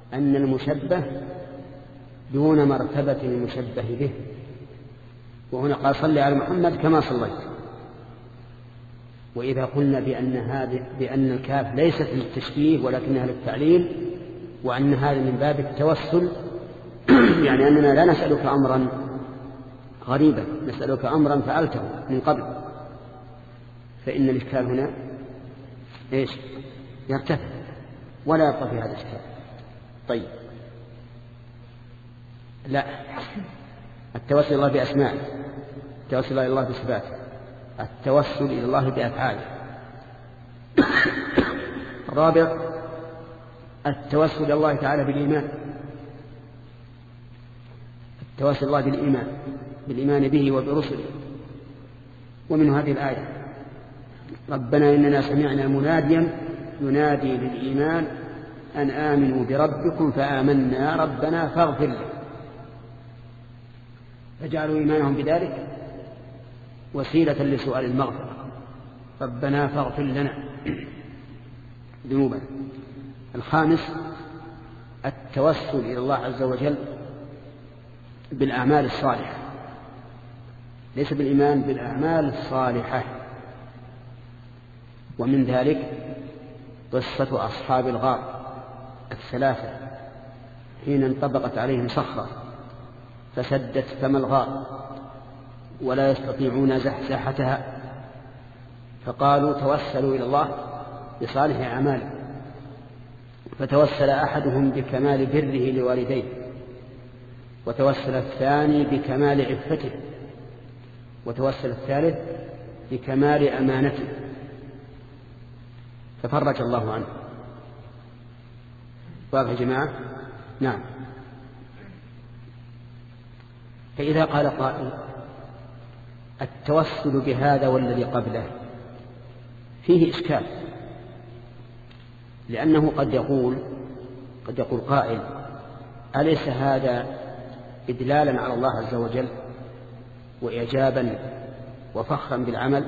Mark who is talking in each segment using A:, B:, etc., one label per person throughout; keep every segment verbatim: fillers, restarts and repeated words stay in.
A: أن المشبه دون مرتبة المشبه به. وهنا قال صل على محمد كما صليت. وإذا قلنا بأن, هذه بأن الكاف ليست للتشبيه ولكنها للتعليل، وأن هذا من باب التوسل، يعني أننا لا نسألك أمرا غريبا، نسألك أمرا فعلته من قبل، فإن الإشكال هنا إيش؟ يرتفع ولا يبقى في هذا الإشكال. طيب، لا، التوسل إلى الله بأسمائه، التوسل إلى الله بصفاته، التوسل إلى الله بأفعاله. الرابع التوسل إلى الله تعالى بالإيمان، التوسل الله بالإيمان بالإيمان به وبرسله. ومن هذه الآية ربنا إننا سمعنا مناديا ينادي للإيمان أن آمنوا بربكم فآمنا ربنا فاغفر لنا، فجعلوا إيمانهم بذلك وسيلة لسؤال المغفرة، ربنا فاغفر لنا ذنوبنا. الخامس التوسل إلى الله عز وجل بالأعمال الصالحة، ليس بالإيمان، بالأعمال الصالحة. ومن ذلك قصة أصحاب الغار الثلاثة حين انطبقت عليهم صخرة فسدت فم الغار ولا يستطيعون زحزحتها، فقالوا توسلوا إلى الله بصالح أعماله، فتوسل أحدهم بكمال بره لوالديه، وتوسل الثاني بكمال عفته، وتوسل الثالث بكمال أمانته، ففرج الله عنه. واضح يا جماعة؟ نعم. فإذا قال قائل التوسل بهذا والذي قبله فيه إشكال، لأنه قد يقول قد يقول قائل أليس هذا إدلالا على الله عز وجل وإعجابا وفخرا بالعمل؟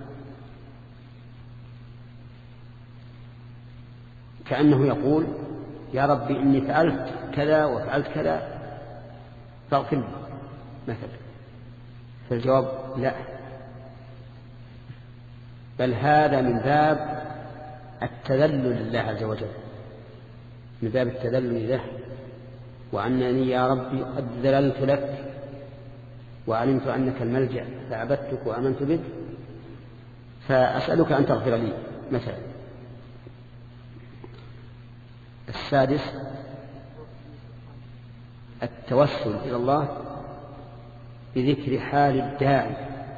A: كأنه يقول يا ربي إني فعلت كذا وفعلت كذا فاغفر لي مثلا. فالجواب لا، بل هذا من باب التذلل لله عز وجل، من باب التذلل له، وأنني يا ربي قد ذللت لك وعلمت أنك الملجأ فعبدتك وآمنت بك فأسألك أن تغفر لي مثلا. السادس التوسل إلى الله بذكر حال الداعي،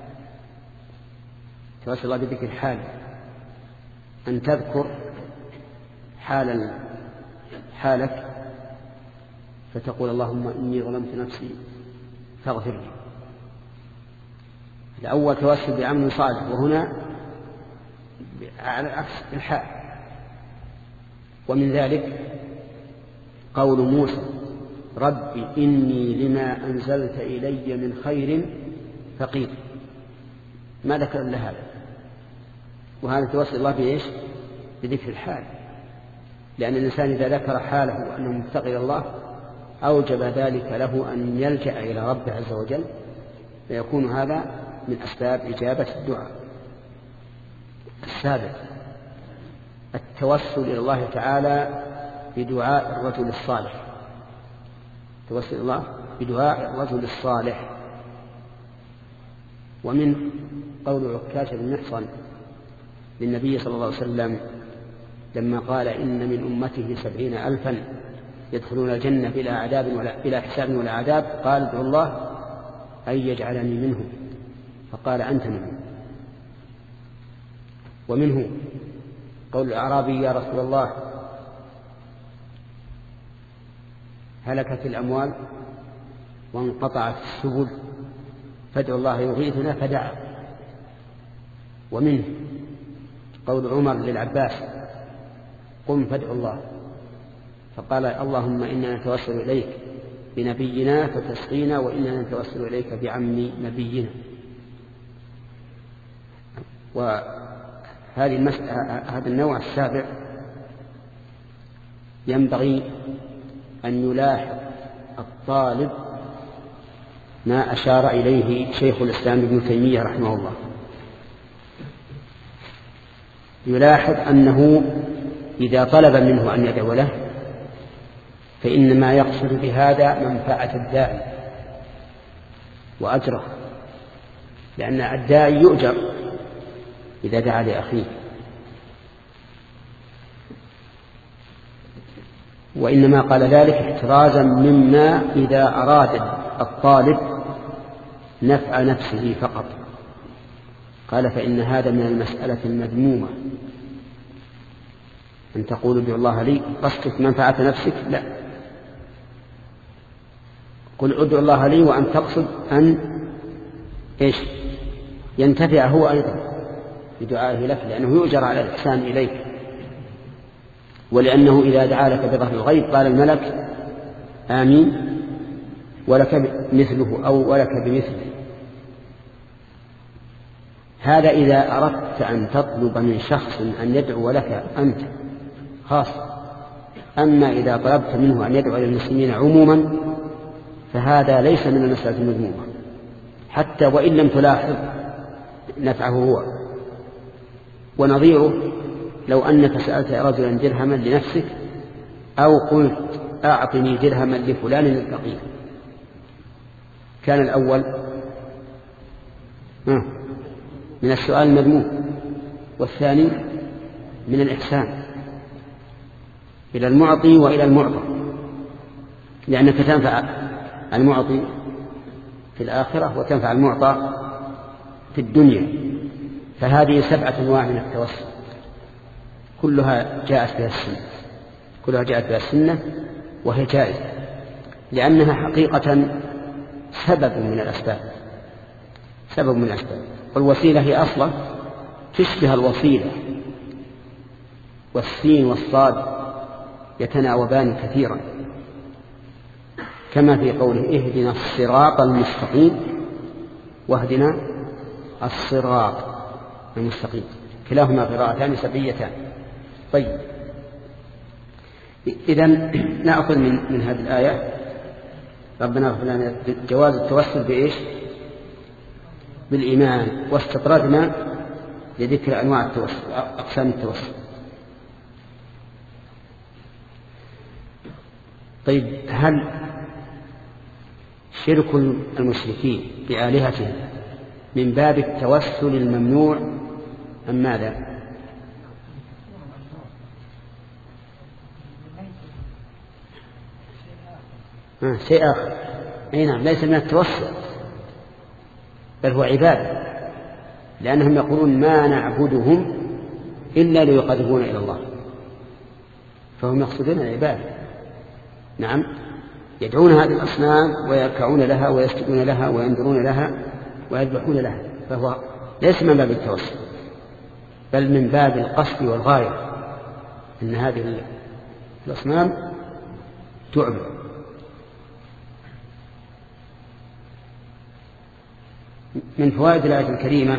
A: توسل الله بذكر حال، أن تذكر حال حالك فتقول اللهم إني ظلمت نفسي فاغفر لي. الأول توسل بعمل صالح، وهنا على عكس الحال. ومن ذلك قول موسى ربي إني لما أنزلت إلي من خير فقير، ما ذكر إلا هذا. وهذا توسل الله بإيش؟ بذكر الحال، لأن الإنسان إذا ذكر حاله وأنه مفتقر الله أوجب ذلك له أن يلجأ إلى ربه عز وجل، فيكون هذا من أسباب إجابة الدعاء. السابع التوسل إلى الله تعالى بدعاء الرجل الصالح، توسل الله بدعاء الرجل الصالح. ومن قول عكاشة بن محصن للنبي صلى الله عليه وسلم لما قال إن من أمته سبعين ألفا يدخلون الجنة بلا عذاب ولا بلا حساب ولا عذاب، قال ادعو الله أن يجعلني منهم، فقال أنت منهم. ومنه قول الأعرابي يا رسول الله هلكت الأموال وانقطعت السبل فادعوا الله يغيثنا فدعا. ومنه قول عمر للعباس قم فادعوا الله، فقال اللهم إنا نتوسل إليك بنبينا فتسقينا وإننا نتوسل إليك بعم نبينا. وهذه المسألة هذا النوع السابع ينبغي أن يلاحظ الطالب ما أشار إليه شيخ الإسلام ابن تيمية رحمه الله. يلاحظ أنه إذا طلب منه أن يدعو له فإنما يقصد بهذا منفعة الداعي وأجره، لأن الداعي يؤجر إذا دعا لأخيه، وإنما قال ذلك احترازا مما إذا أراد الطالب نفع نفسه فقط. قال فإن هذا من المسألة المذمومة، أن تقول ادعو الله لي قصدك منفعة نفسك، لا، قل ادعو الله لي وأن تقصد أن إيش ينتفع هو أيضا بدعائه لك، لأنه يؤجر على الإحسان إليك، ولأنه إذا دعا لك بظهر الغيب قال الملك آمين ولك مثله أو ولك بمثله. هذا إذا أردت أن تطلب من شخص أن يدعو لك أنت خاصة. أما إذا طلبت منه أن يدعو للمسلمين عموما فهذا ليس من المسألة المذمومة، حتى وإن لم تلاحظ نفعه هو. ونظيره لو أنك سألت رجلا درهما لنفسك أو قلت أعطني درهما لفلان الفقير، كان الأول من السؤال المذموم، والثاني من الإحسان إلى المعطي وإلى المعطى، لأنك تنفع المعطي في الآخرة وتنفع المعطى في الدنيا. فهذه سبعة أنواع من التوسل كلها جاءت بها السنة كلها جاءت بها السنة وهي جائزة، لأنها حقيقة سبب من الأسباب سبب من الأسباب والوسيلة هي أصلا تشبه الوسيلة، والسين والصاد يتناوبان كثيرا، كما في قوله اهدنا الصراط المستقيم واهدنا الصراط المستقيم، كلاهما قراءتان سبعيتان. طيب، إذن نأخذ من, من هذه الآية ربنا اغفر لنا جواز التوسل بإيش؟ بالإيمان، واستطردنا لذكر أنواع التوسل أقسام التوسل. طيب، هل شرك المشركين بآلهتهم من باب التوسل الممنوع أم ماذا؟ آه شيء آخر. أي نعم، ليس من التوسل بل هو عبادة، لأنهم يقولون ما نعبدهم إلا ليقربونا إلى الله، فهم يقصدون العبادة. نعم، يدعون هذه الأصنام ويركعون لها ويسجدون لها وينذرون لها ويذبحون لها، فهو ليس من باب التوسل بل من باب القصد والغاية، إن هذه الأصنام تعبد. من فوائد الآية الكريمة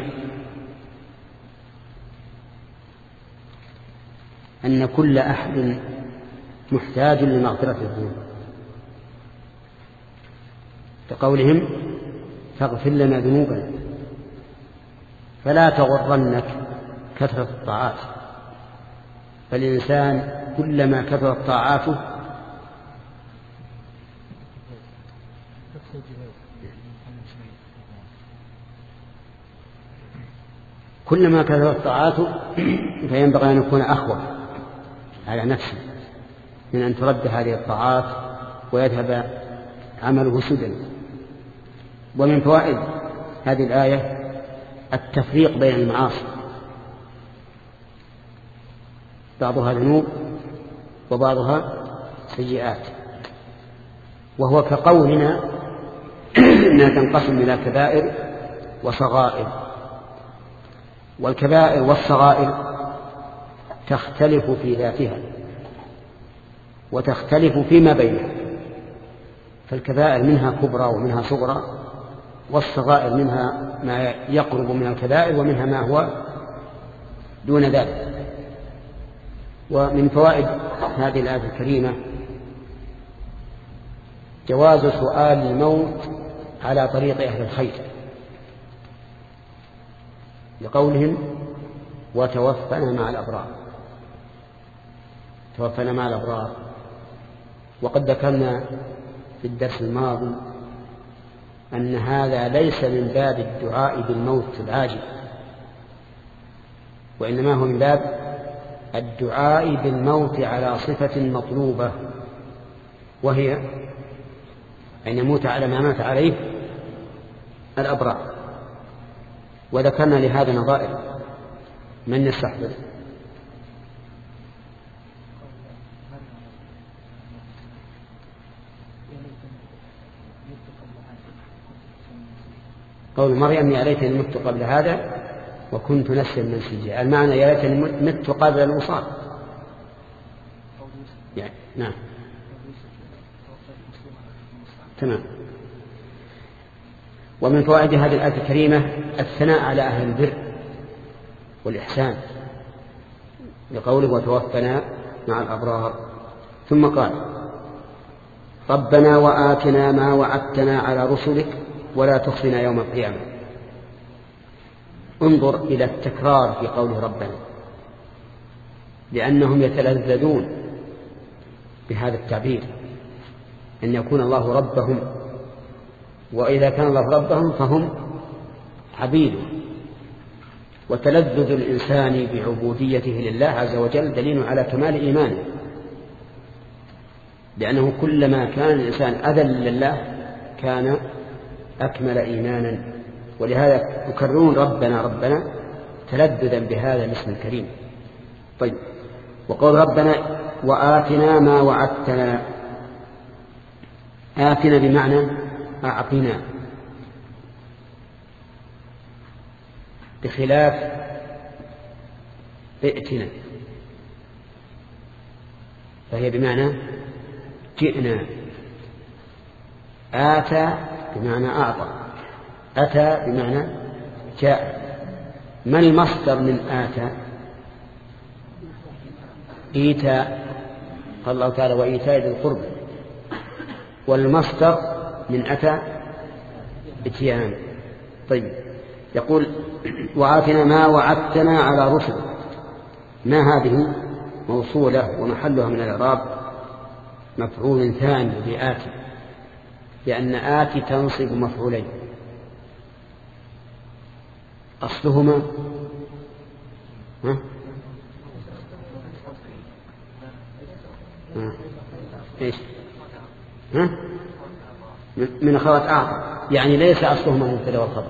A: أن كل أحد محتاج لمغفرة الذنوب، كقولهم فاغفر لنا ذنوبنا، فلا تغرنك كثرة الطاعات، فالإنسان كلما كثرت طاعاته كلما كثرت طاعاته فينبغي أن يكون أخوف على نفسه من أن ترد هذه الطاعات ويذهب عمله سدى. ومن فوائد هذه الآية التفريق بين المعاصي، بعضها ذنوب وبعضها سيئات، وهو كقولنا إنها تنقسم إلى كبائر وصغائر، والكبائر والصغائر تختلف في ذاتها وتختلف فيما بينها، فالكبائر منها كبرى ومنها صغرى، والصغائر منها ما يقرب من الكبائر ومنها ما هو دون ذلك. ومن فوائد هذه الآية الكريمة جواز سؤال الموت على طريق أهل الخير، لقولهم وتوفنا مع الأبرار، توفنا مع الأبرار. وقد ذكرنا في الدرس الماضي أن هذا ليس من باب الدعاء بالموت العاجل، وإنما هو من باب الدعاء بالموت على صفة مطلوبة، وهي أن يموت على ما مات عليه الأبرار. وذكرنا لهذا نظائر، من يستحضر؟ قول مريم يا ليتني مت قبل هذا وكنت نسيا منسيا، المعنى يا ليتني مت قبل الوصال يعني. نعم تمام. ومن فوائد هذه الآية الكريمة الثناء على أهل البر والإحسان، لقوله وتوفنا مع الأبرار. ثم قال ربنا وآتنا ما وعدتنا على رسلك ولا تخزنا يوم القيامة. انظر إلى التكرار في قوله ربنا، لأنهم يتلذذون بهذا التعبير، أن يكون الله ربهم، وإذا كان الله ربهم فهم عبيده. وتلذذ الإنسان بعبوديته لله عز وجل دليل على كمال إيمانه، لأنه كلما كان الإنسان أذل لله كان أكمل إيمانا. ولهذا يكررون ربنا ربنا تلذذا بهذا الاسم الكريم. طيب، وقول ربنا وآتنا ما وعدتنا، آتنا بمعنى أعطنا، بخلاف ائتنا فهي بمعنى جئنا. آتى بمعنى أعطى، أتى بمعنى جاء. ما المصدر من آتى؟ إيتاء، قال الله تعالى وإيتاء ذي القربى. والمصدر من أتى اتيان. طيب، يقول وآتنا ما وعدتنا على رسل. ما هذه موصولة ومحلها من الإعراب مفعول ثاني لآتي، لأن آتي تنصب مفعولين أصلهما ها؟ ها؟ إيش؟ ها؟ من أخوات أعطى، يعني ليس أصلهما المبتدأ والخبر.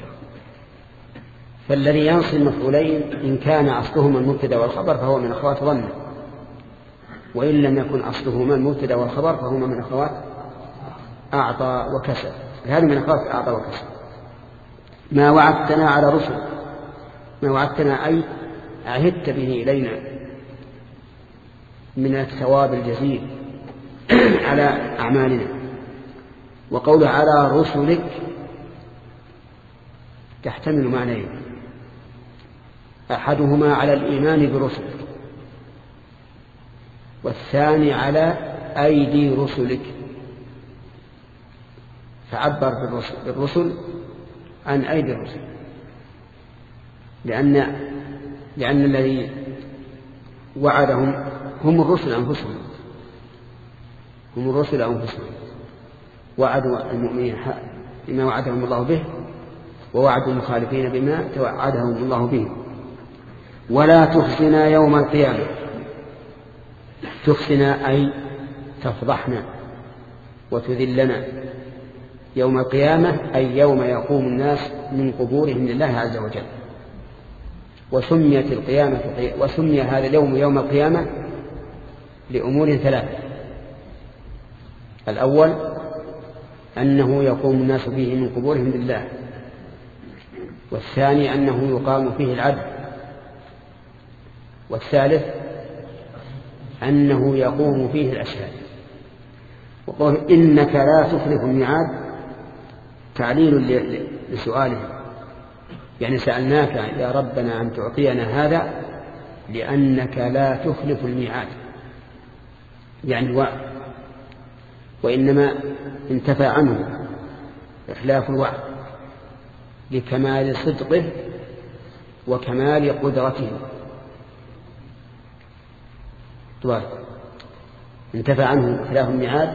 A: فالذي ينصب مفعولين إن كان أصلهما المبتدأ والخبر فهو من أخوات ظن، وإن لم يكن أصلهما المبتدأ والخبر فهما من أخوات أعطى وكسب. هذه من أخوات أعطى وكسب. ما وعدتنا على رسل، ما وعدتنا أي عهدت به إلينا من الثواب الجزيل على أعمالنا. وقول على رسلك تحتمل معنيين، أحدهما على الإيمان برسلك، والثاني على أيدي رسلك. فعبر بالرسل عن أيدي الرسل، لأن لأن الذي وعدهم هم الرسل أنفسهم، هم الرسل أنفسهم. وعدوا المؤمنين بما وعدهم الله به، ووعدوا المخالفين بما توعدهم الله به. ولا تخزنا يوم القيامة. تخزنا أي تفضحنا وتذلنا يوم القيامة، أي يوم يقوم الناس من قبورهم لله عز وجل. وسميت القيامة وسمي هذا اليوم يوم القيامة لأمور ثلاثة. الأول أنه يقوم الناس فيه من قبورهم لله، والثاني أنه يقام فيه العدل، والثالث أنه يقوم فيه الأشهاد. وقال إنك لا تخلف الميعاد تعليل لسؤالهم، يعني سألناك يا ربنا أن تعطينا هذا لأنك لا تخلف الميعاد، يعني الوعد. وإنما انتفى عنه إخلاف الوعد لكمال صدقه وكمال قدرته. انتفى عنه إخلاف الميعاد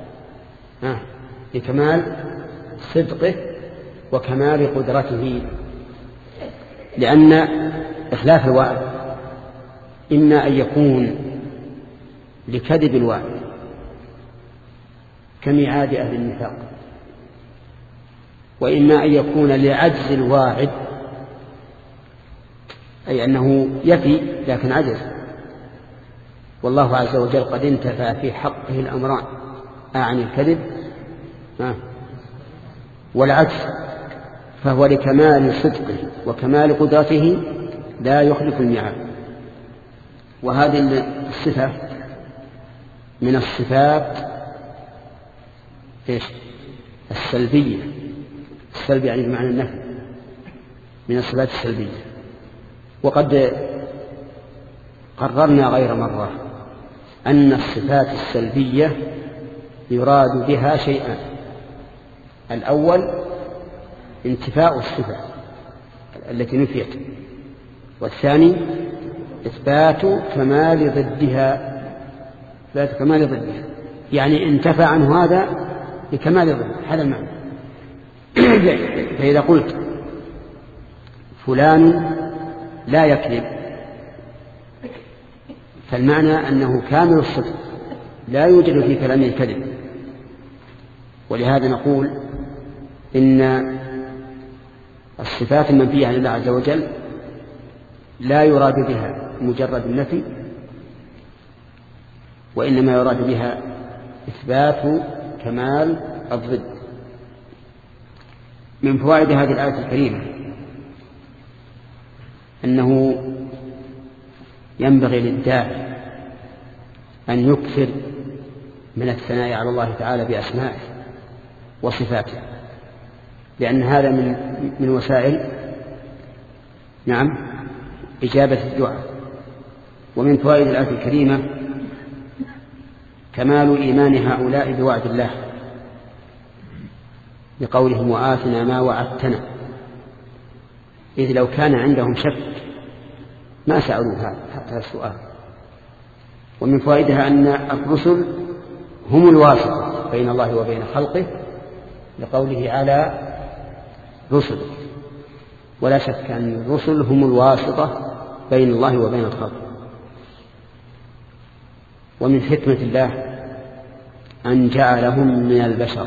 A: لكمال صدقه وكمال قدرته، لأن إخلاف الوعد إما أن يكون لكذب الوعد كميعاد أهل النفاق، وإما أن يكون لعجز الواعد، أي أنه يفي لكن عجز. والله عز وجل قد انتفى في حقه الأمران، أعني الكذب والعجز، فهو لكمال صدقه وكمال قدرته لا يخلف الميعاد. وهذه الصفة من الصفات إيش؟ السلبية. السلبي يعني بمعنى النفي، من الصفات السلبية. وقد قررنا غير مرة أن الصفات السلبية يراد بها شيئان: الأول انتفاء الصفة التي نفيت، والثاني إثبات كمال ضدها. إثبات كمال ضدها يعني انتفى عنه هذا لكمال ضده، هذا المعنى. فإذا قلت فلان لا يكذب، فالمعنى أنه كامل الصدق، لا يوجد في كلامه الكذب. ولهذا نقول إن الصفات المنفية عن الله عز وجل لا يراد بها مجرد النفي، وإنما يراد بها إثبات كمال الضد. من فوائد هذه الآية الكريمة أنه ينبغي للداعي أن يكثر من الثناء على الله تعالى بأسمائه وصفاته، لأن هذا من من وسائل نعم إجابة الدعاء. ومن فوائد الآية الكريمة كمال إيمان هؤلاء بوعد الله بقولهم وآتنا ما وعدتنا، إذ لو كان عندهم شك ما سألوا هذا السؤال. ومن فوائدها أن الرسل هم الواسطة بين الله وبين خلقه لقوله على رسل، ولا شك أن الرسل هم الواسطة بين الله وبين الخلق. ومن حكمة الله أن جعلهم من البشر،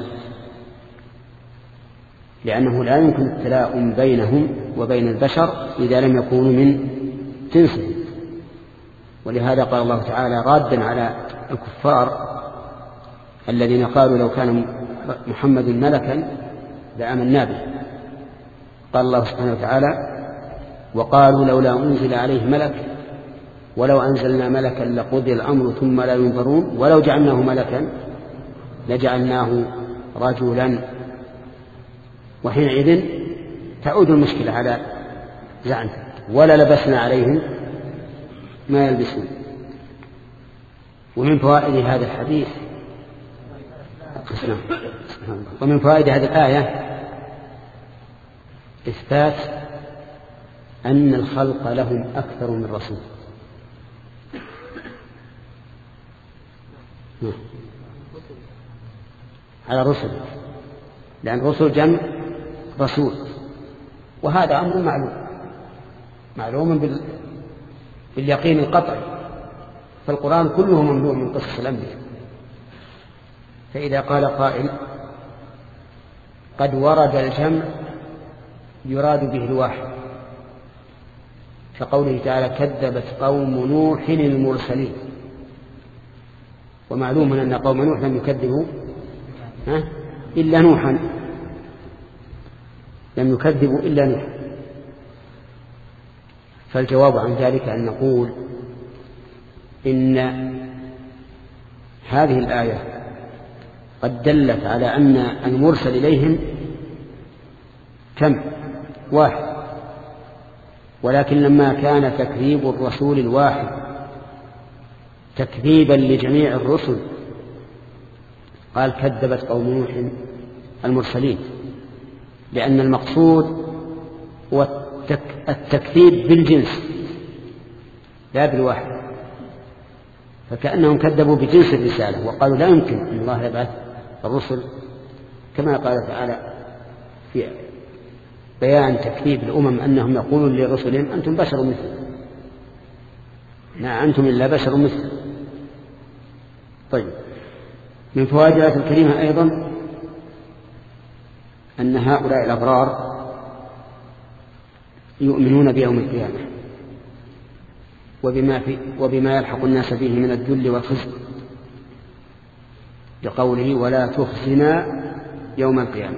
A: لأنه لا يمكن التلاؤم بينهم وبين البشر إذا لم يكونوا من جنسهم. ولهذا قال الله تعالى رادا على الكفار الذين قالوا لو كان محمد ملكا لآمنا به، قال الله سبحانه وتعالى وقالوا لولا أنزل عليه ملك ولو أنزلنا ملكا لقضي الأمر ثم لا ينظرون ولو جعلناه ملكا لجعلناه رجلا. وحينئذ تعود المشكلة على زعمه ولا لبسنا عليهم ما يلبسون. ومن فوائد هذا الحديث ومن فوائد هذه الآية إثبات أن الخلق لهم أكثر من رسول. على رسل، لأن رسل جمع رسول، وهذا أمر معلوم معلوم باليقين القطعي، فالقرآن كله مملوء من قصص الأنبياء. فإذا قال قائل قد ورد الجمع يراد به الواحد، كقوله تعالى كذبت قوم نوح المرسلين، ومعلوم أن قوم نوح لم يكذبوا إلا نوحا، لم يكذبوا إلا نوحا. فالجواب عن ذلك أن نقول إن هذه الآية قد دلت على أن المرسل إليهم كم؟ واحد، ولكن لما كان تكذيب الرسول الواحد تكذيبا لجميع الرسل قال كذبت قوم نوح المرسلين، لأن المقصود هو التكذيب بالجنس لا بالواحد، فكأنهم كذبوا بجنس الرسالة وقالوا لا يمكن أن الله يبعث الرسل، كما قال تعالى في بيان تكذيب الأمم أنهم يقولون لرسلهم أنتم بشر مثل ما أنتم إلا بشر مثل. طيب، من فوائد الآية الكريمة أيضا أن هؤلاء الأبرار يؤمنون بيوم القيامة وبما, في وبما يلحق الناس به من الذل والخزي، لقوله ولا تخزنا يوم القيامة.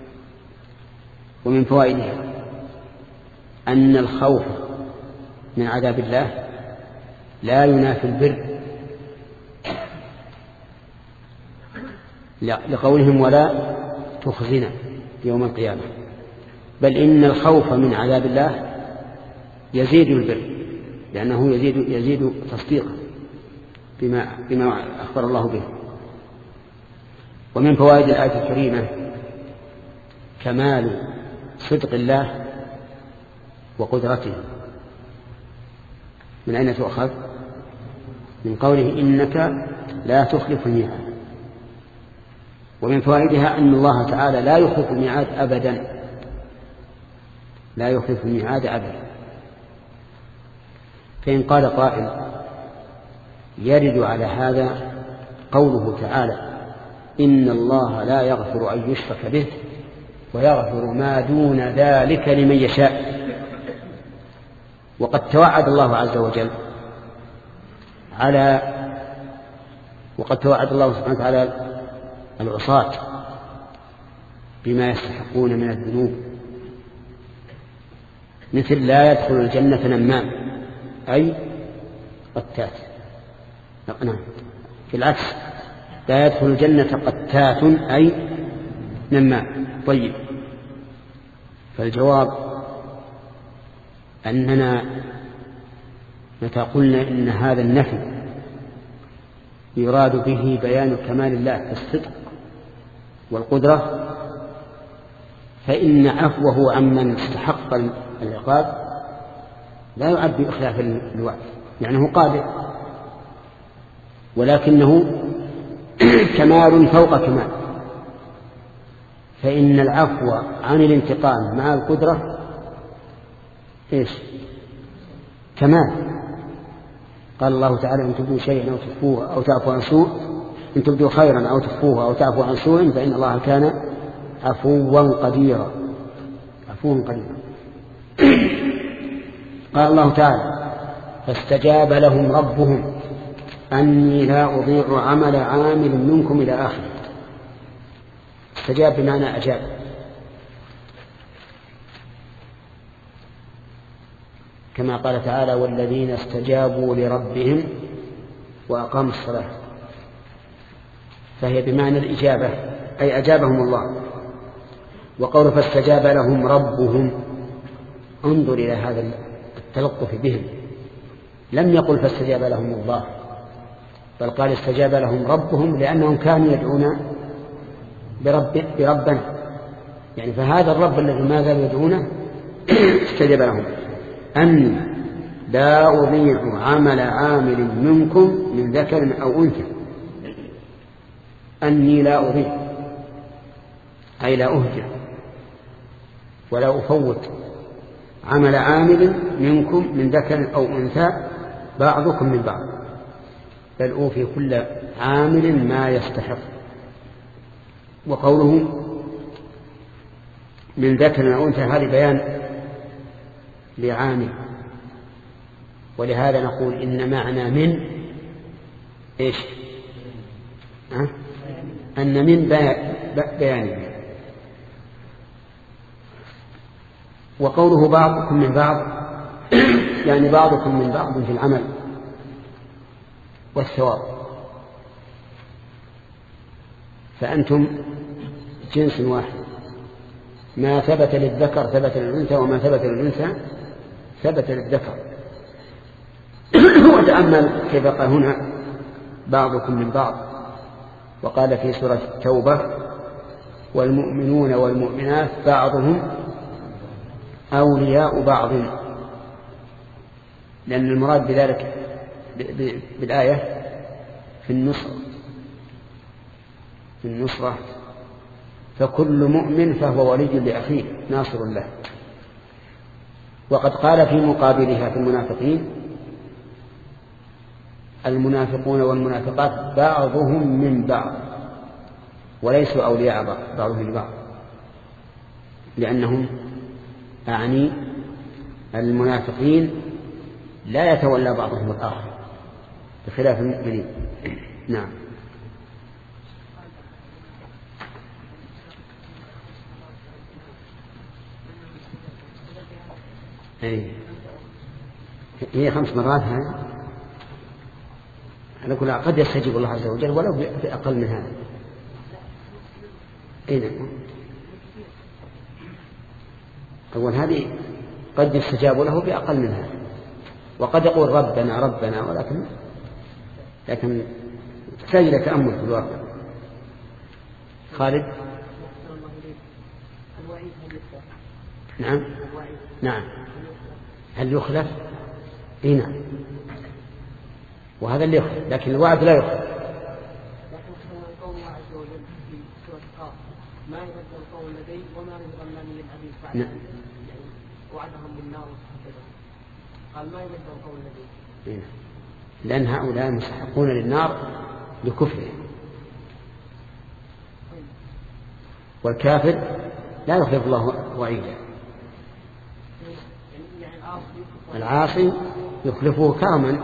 A: ومن فوائدها أن الخوف من عذاب الله لا ينافي البر، لقولهم ولا تخزنا يوم القيامة، بل إن الخوف من عذاب الله يزيد البر، لأنه يزيد, يزيد تصديقا بما, بما أخبر الله به. ومن فوائد الآية الكريمة كمال صدق الله وقدرته. من أين تؤخذ؟ من قوله إنك لا تخلف الميعاد. ومن فوائدها أن الله تعالى لا يخلف الميعاد أبدا، لا يخلف الميعاد أبدا. فإن قال قائل يرد على هذا قوله تعالى إن الله لا يغفر أن يشرك به ويغفر ما دون ذلك لمن يشاء، وقد توعد الله عز وجل على وقد توعد الله سبحانه وتعالى العصاة بما يستحقون من الذنوب، مثل لا يدخل الجنة نمام أي قتات، نعم في العكس لا يدخل الجنة قتات أي نمام. طيب، فالجواب أننا متى قلنا إن هذا النفي يراد به بيان كمال الله في الصدق والقدرة، فإن عفوه عمن استحق العقاب لا يعد بإخلاف الوعد، يعني هو قادر، ولكنه كمال فوق كمال. فإن العفو عن الانتقام مع القدرة إيش؟ كمال. قال الله تعالى إن تبدوا شيئا أو تخفوه أو تعفو عن سوء، إن تبدوا خيرا أو تخفوه أو تعفو عن سوء فإن الله كان عفوا قديرا، عفوا قديرا. قال الله تعالى فاستجاب لهم ربهم أني لا أضيع عمل عامل منكم إلى آخره. استجاب بمعنى أجاب، كما قال تعالى والذين استجابوا لربهم وأقاموا الصلاة، فهي بمعنى الإجابة أي أجابهم الله. وقول فاستجاب لهم ربهم، انظر إلى هذا التلطف بهم، لم يقل فاستجاب لهم الله، بل قال استجاب لهم ربهم لأنهم كانوا يدعون برب بربنا، يعني فهذا الرب الذي ما زالوا يدعونه استجاب لهم. أني لا أضيع عمل عامل منكم من ذكر أو أنثى، أني لا أضيع أي لا أهجر ولا أفوت عمل عامل منكم من ذكر أو أنثى بعضكم من بعض، بل أوفي كل عامل ما يستحق. وقوله من ذكر أو أنثى هذا بيان لعامل، ولهذا نقول إن معنى من إيش؟ أه؟ أن من بيان. وقوله بعضكم من بعض يعني بعضكم من بعض في العمل والثواب، فأنتم جنس واحد، ما ثبت للذكر ثبت للأنثى وما ثبت للأنثى ثبت للذكر. وتأمل كيف قال هنا بعضكم من بعض، وقال في سورة التوبة والمؤمنون والمؤمنات بعضهم أولياء بعض، لأن المراد بذلك بالآية في النصرة في النصرة فكل مؤمن فهو ولي لأخيه ناصر له. وقد قال في مقابلها في المنافقين المنافقون والمنافقات بعضهم من بعض وليسوا أولياء بعضهم لبعض، لأنهم أعني المنافقين لا يتولى بعضهم الآخر بخلاف المؤمنين. نعم. أي هي خمس مرات هاي على كل قد يستجيب الله عز وجل ولو بأقل من هذا. إيه أول هذه قد يستجاب له بأقل من هذا، وقد يقول ربنا ربنا ولكن لكن تحتاج إلى تأمل في الواقع. خالد. نعم نعم. هل يخلف؟ إيه نعم، وهذا اللي يخلف، لكن الوعد لا يخلف.
B: ما يبدل القول لدي وما يظن من الحديث بعد يعني وعدهم بالنار وكذا، قال ما يبدل القول لدي،
A: لأن هؤلاء مستحقون للنار لكفرهم، والكافر لا يخلف الله وعيدا. العاصي يخلفه كرما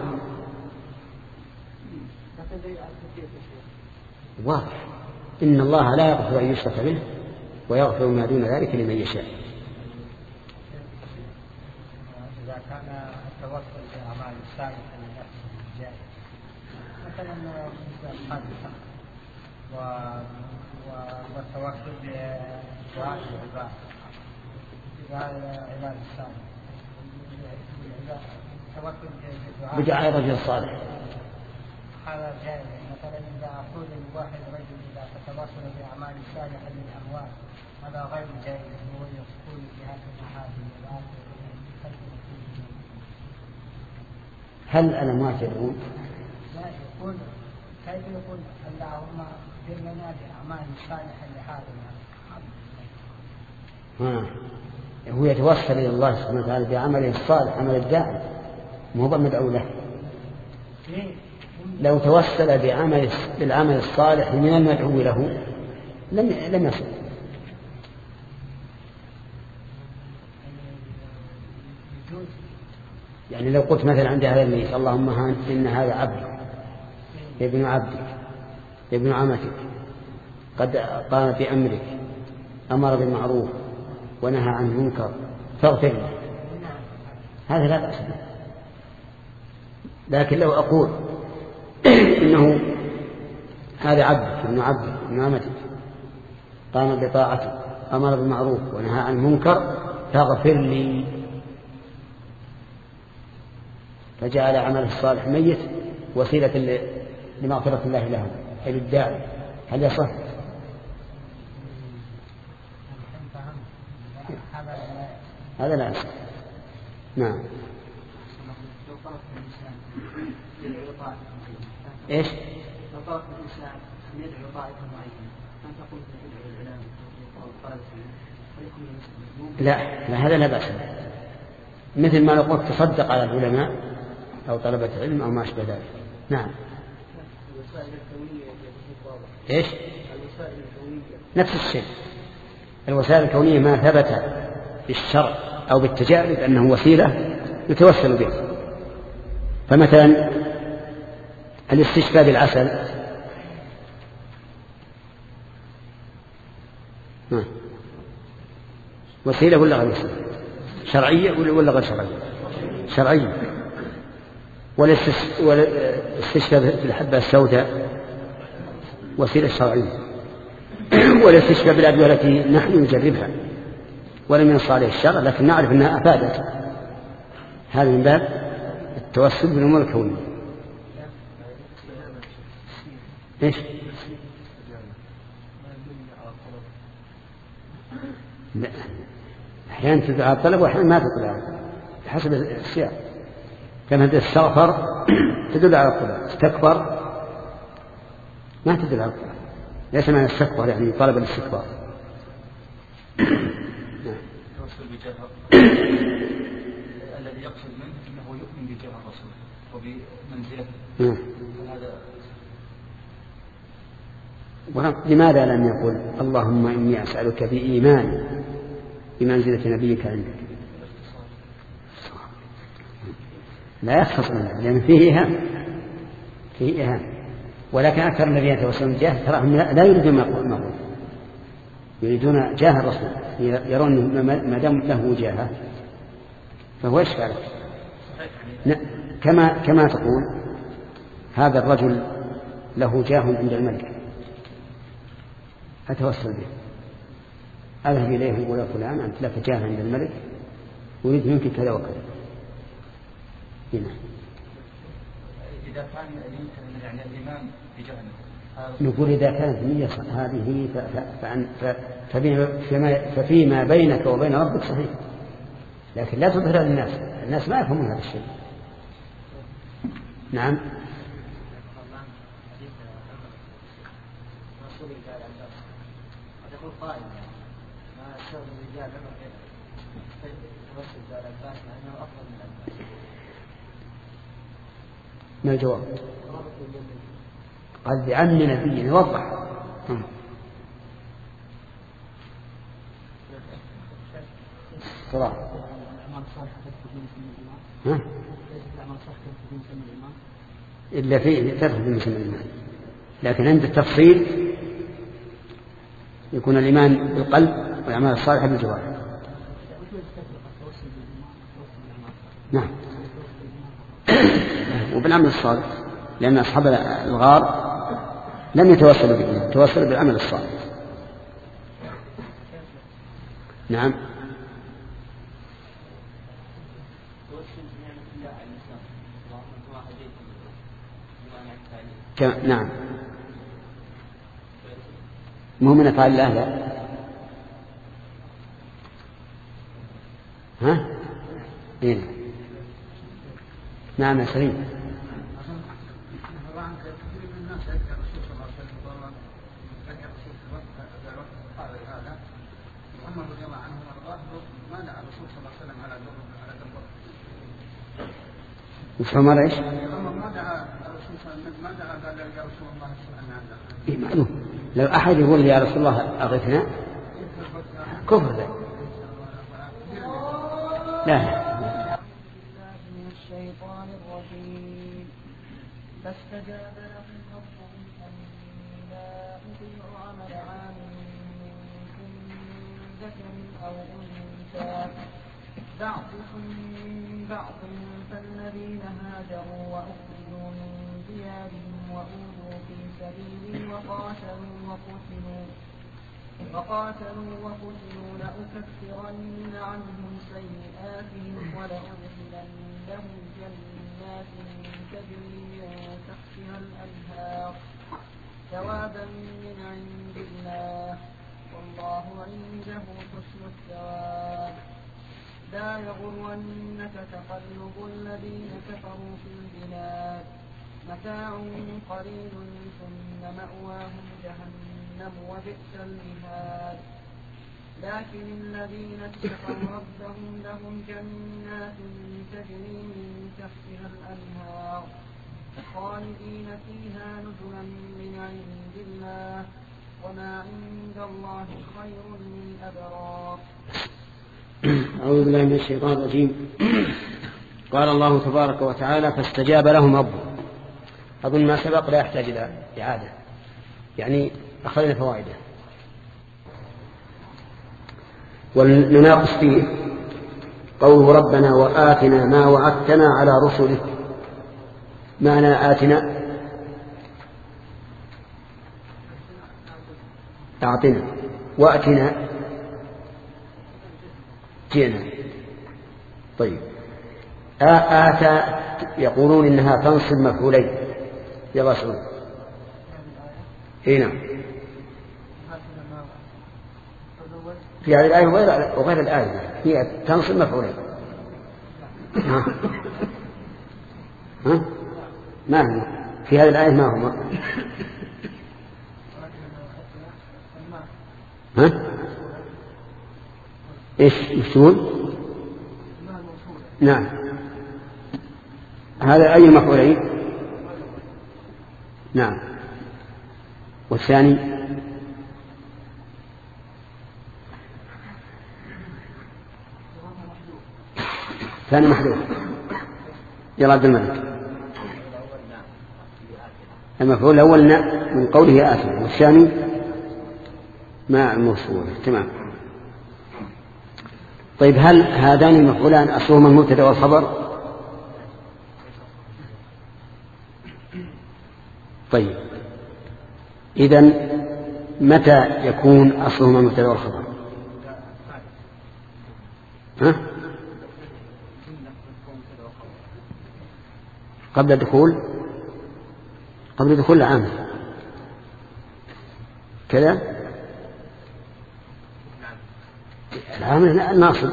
A: واضح. إن الله لا يغفر أن يشرك به ويغفر ما دون ذلك لمن يشاء.
C: إذا كان التوسل في أعمال الصالحة لنفسه جائز، مثلا مثل أصحاب الحق والتوسل بدعاء العباد العباد الصالح،
A: بدعاء الرجل الصالح
C: هذا جائز. مثلا إذا أقول لواحد رجل إذا تتواصل بأعمال صالحة للأموات هذا غير جائز، هو يقول في هذه المحاذير.
A: هل الأموات يدعون؟
C: لا، يقول كيف يقول اللهم اغفر لنا بأعمال صالحة لهذا.
A: ها هو يتوسل إلى الله سبحانه وتعالى بعمله الصالح عمل الداعي، مو بمدعو له. لو توسل بعمل بالعمل الصالح من المدعو له لم لم يصل. يعني لو قلت مثلا عند هذا الميت اللهم إن هذا عبدك ابن عبدك ابن عمتك قد قام بأمرك أمر بالمعروف ونهى عن المنكر فاغفر له، هذا لا بأس به. لكن لو أقول إنه هذا عبدك ابن عبدك ابن عمتك قام بطاعتك أمر بالمعروف ونهى عن المنكر فاغفر لي، فجعل عمله الصالح ميت وسيلة لمغفرة الله له أي للداعي. هل يصح؟ هذا لا يصح. نعم. ايش؟
B: لو طلب الإنسان أن يدعو طائفة معينة أن تقول تدعو العلماء وطلبة
A: لا لا هذا لا بأس، مثل ما لو قلت تصدق على العلماء أو طلبة علم أو ما أشبه ذلك. نعم. ايش؟ نفس الشيء. الوسائل الكونية ما ثبت بالشرع أو بالتجارب أنه وسيلة يتوسل بها. فمثلا الاستشفاء بالعسل وسيلة ولا غير وسيلة؟ شرعية ولا غير شرعية؟ شرعية. والاستشفاء بالحبة السوداء وسيلة شرعية. والاستشفاء بالأدوية التي نحن نجربها ولم ينص عليه الشرع لكن نعرف أنها أفادت، هذا من باب التوسل بالأمور الكونية. إيش؟ لا، أحيانا تدل على الطلب وأحيانا ما تدل على الطلب حسب السياق. كما استغفر تدل على الطلب، استكبر ما تدل على الطلب. ليس معنى استكبر يعني طلب الاستكبار.
D: الذي يقصد منه انه يؤمن بجاه الرسول وبمنزلته. هذا
A: لماذا لم يقل اللهم اني اسالك بايماني بمنزله نبيك عندك؟ لا يختص منه لان فيه اهانه، فيه اهانه. ولكن اكثر الذين يتوسلون بالجاه تراهم لا يريدون ما قلت، يريدون جاه الرسول، يرون ما دام له جاهه فهو يشفع له. كما كما تقول هذا الرجل له جاه عند الملك أتوسل به، أذهب إليه ويقول فلان أنت لك جاه عند الملك أريد منك كذا وكذا. هنا
D: إذا كان يعني الإمام بجهنم
A: نقول إذا كانت نية هذه ففيما بينك وبين ربك صحيح، لكن لا تظهر للناس، الناس ما يفهمون هذا الشيء. نعم.
C: قائل ما شغل الرجال عمر كذا توسل على الباس لأنه أفضل من الباس.
A: ما الجواب؟ قال بعم نبي يوضح. صلاة ها؟ إلا في تدخل في مسمى الإيمان، لكن عند التفصيل يكون الإيمان بالقلب والأعمال الصالحة بالجوارح. نعم. وبالعمل الصالح، لأن أصحاب الغار لم يتوصلوا بالإيمان، توصلوا بالعمل الصالح. نعم. نعم. مو من أفعال الله لا. ها؟ إيه؟ نعم يا سليم. وش عمر ايش؟
C: ما دعا الرسول صلى الله عليه وسلم، ما دعا قال يا رسول الله اسمعنا.
A: إيه معلوم. لو أحد يقول يا رسول الله أغثنا كفر ذلك. لا
E: من الشيطان الرجيم. فاستجاب لهم ربهم أني لا أضيع عمل عامل منكم من ذكر أو أنثى بعضكم من بعض، فالذين هاجروا وأخرجوا من ديارهم وأوذوا في سبيلي وقاتلوا وقتلوا وقاتلوا وقتلوا لأكفرن عنهم سيئاتهم ولأدخلنهم جنات تجري من تحتها الأنهار ثوابا من عند الله والله عنده حسن الثواب. لا يغرنك تقلب الذين كفروا في البلاد، متاع قليل ثم مأواهم جهنم وبئس المهاد. لكن الذين اتقوا ربهم لهم جنات تجري من تحتها الأنهار خالدين فيها نزلا من عند الله وما عند الله خير للأبرار.
A: أعوذ بالله من الشيطان الرجيم. قال الله تبارك وتعالى فاستجاب لهم ربهم. أظن ما سبق لا يحتاج إلى إعادة، يعني أخذنا فوائده ولنناقش فيه. قوله ربنا وآتنا ما وعدتنا على رسلك، معنى آتنا أعطنا، وأتنا جئنا. طيب آتى يقولون إنها تنصب مفعولين. يلا سعود. هنا في هذه الآية وغير, وغير الآية هي تنصب مفعولين. ها؟ ها؟ ما هي في هذه الآية ما هو ها؟ إيش يسول؟ نعم هذا أي المفعولين؟ نعم والثاني ثاني محذوف. يا عبد الملك المفعول الأول من قوله آتنا والثاني ما موصول. تمام. طيب هل هذان المفعولان أصلهما المبتدأ والخبر؟ طيب إذن متى يكون أصلهما المبتدأ والخبر؟ ها؟ قبل الدخول قبل دخول العام كذا العامل الناصب.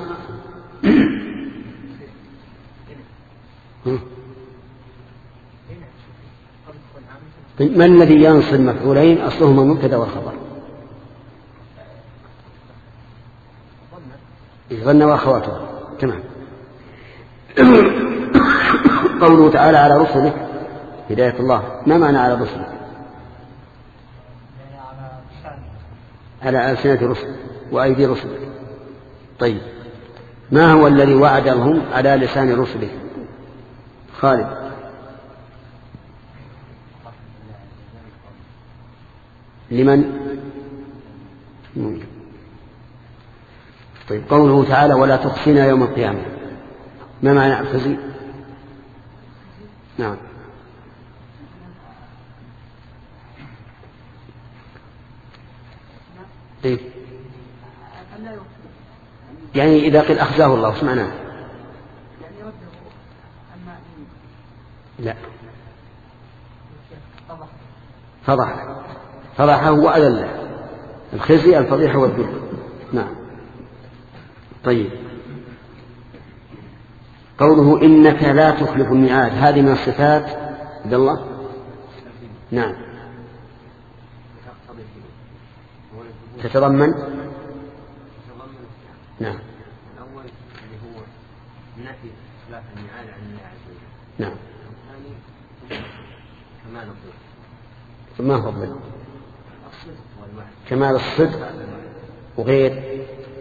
A: ما الذي ينصب مفعولين أصلهما المبتدأ والخبر؟ ظن وأخواته. تمام. قوله تعالى على رسله هداية الله، ما معنى على رسله؟ على ألسنة رسل وأيدي رسل. طيب ما هو الذي وعدهم على لسان رسله؟ خالد. لمن؟ طيب قوله تعالى ولا تخزنا يوم القيامة، ما معنى الخزي؟ نعم إيه؟ يعني إذا قيل أخزاه الله وش معناه؟ لا فضح فضحه وأذله. الخزي الفضيحة والذل. نعم. طيب قوله إنك لا تخلف الميعاد، هذه من الصفات عبد الله؟ نعم. تتضمن نعم
F: الأول اللي هو نفي خلاف الميعاد عن الله عز وجل.
A: نعم.
F: الثاني كمال الضد.
A: ما هو الضد؟
F: الصدق والوعد.
A: كمال الصدق وغير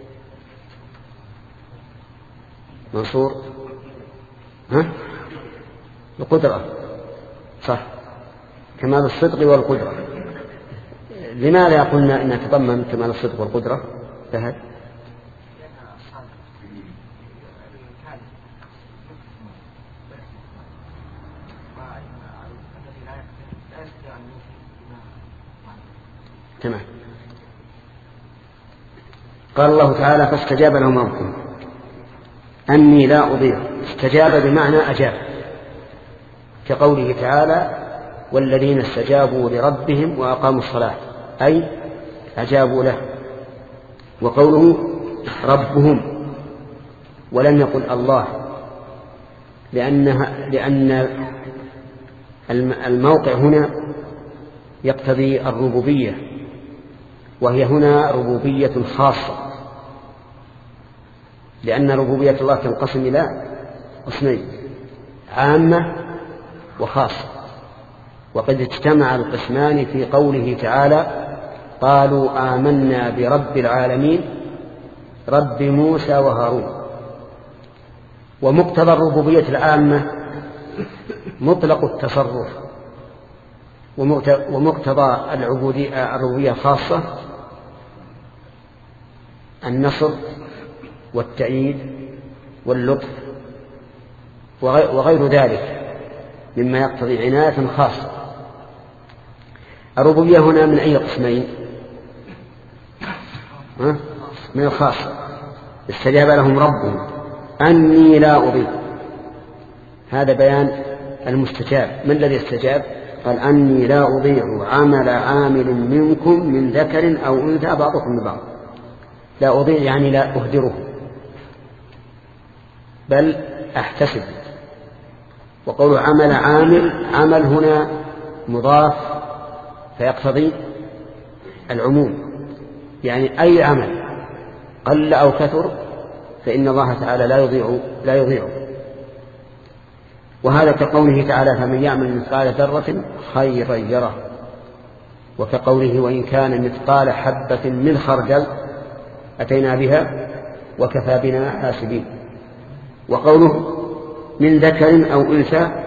A: منصور ها القدرة. صح كمال الصدق والقدرة. لماذا قلنا إنها تضمن كمال الصدق والقدرة؟ فهد تمام. قال الله تعالى فاستجاب لهم ربهم أني لا أضيع. استجاب بمعنى أجاب، كقوله تعالى والذين استجابوا لربهم وأقاموا الصلاة أي أجابوا له. وقوله ربهم ولم يقل الله، لأنها لأن الموقع هنا يقتضي الربوبية، وهي هنا ربوبية خاصة، لأن ربوبية الله تنقسم إلى قسمين عامة وخاصة، وقد اجتمع القسمان في قوله تعالى قالوا آمنا برب العالمين رب موسى وهارون. ومقتضى الربوبية العامة مطلق التصرف، ومقتضى الربوبية الخاصة النصر والتأييد واللطف وغير ذلك مما يقتضي عناية خاصة. الربوبية هنا من أي قسمين؟ من الخاصة. استجاب لهم ربهم أني لا أضيع، هذا بيان المستجاب. من الذي استجاب؟ قال أني لا أضيع عمل عامل منكم من ذكر أو أنثى بعضكم من بعض. لا أضيع يعني لا أهدره، بل أحتسب. وقول عمل عامل، عمل هنا مضاف فيقتضي العموم، يعني أي عمل قل أو كثر فإن الله تعالى لا يضيع لا يضيعه. وهذا كقوله تعالى فمن يعمل مثقال ذرة خيرا يره، وكقوله وإن كان مثقال حبة من خردل أتينا بها وكفى بنا حاسبين. وقوله من ذكر أو أنثى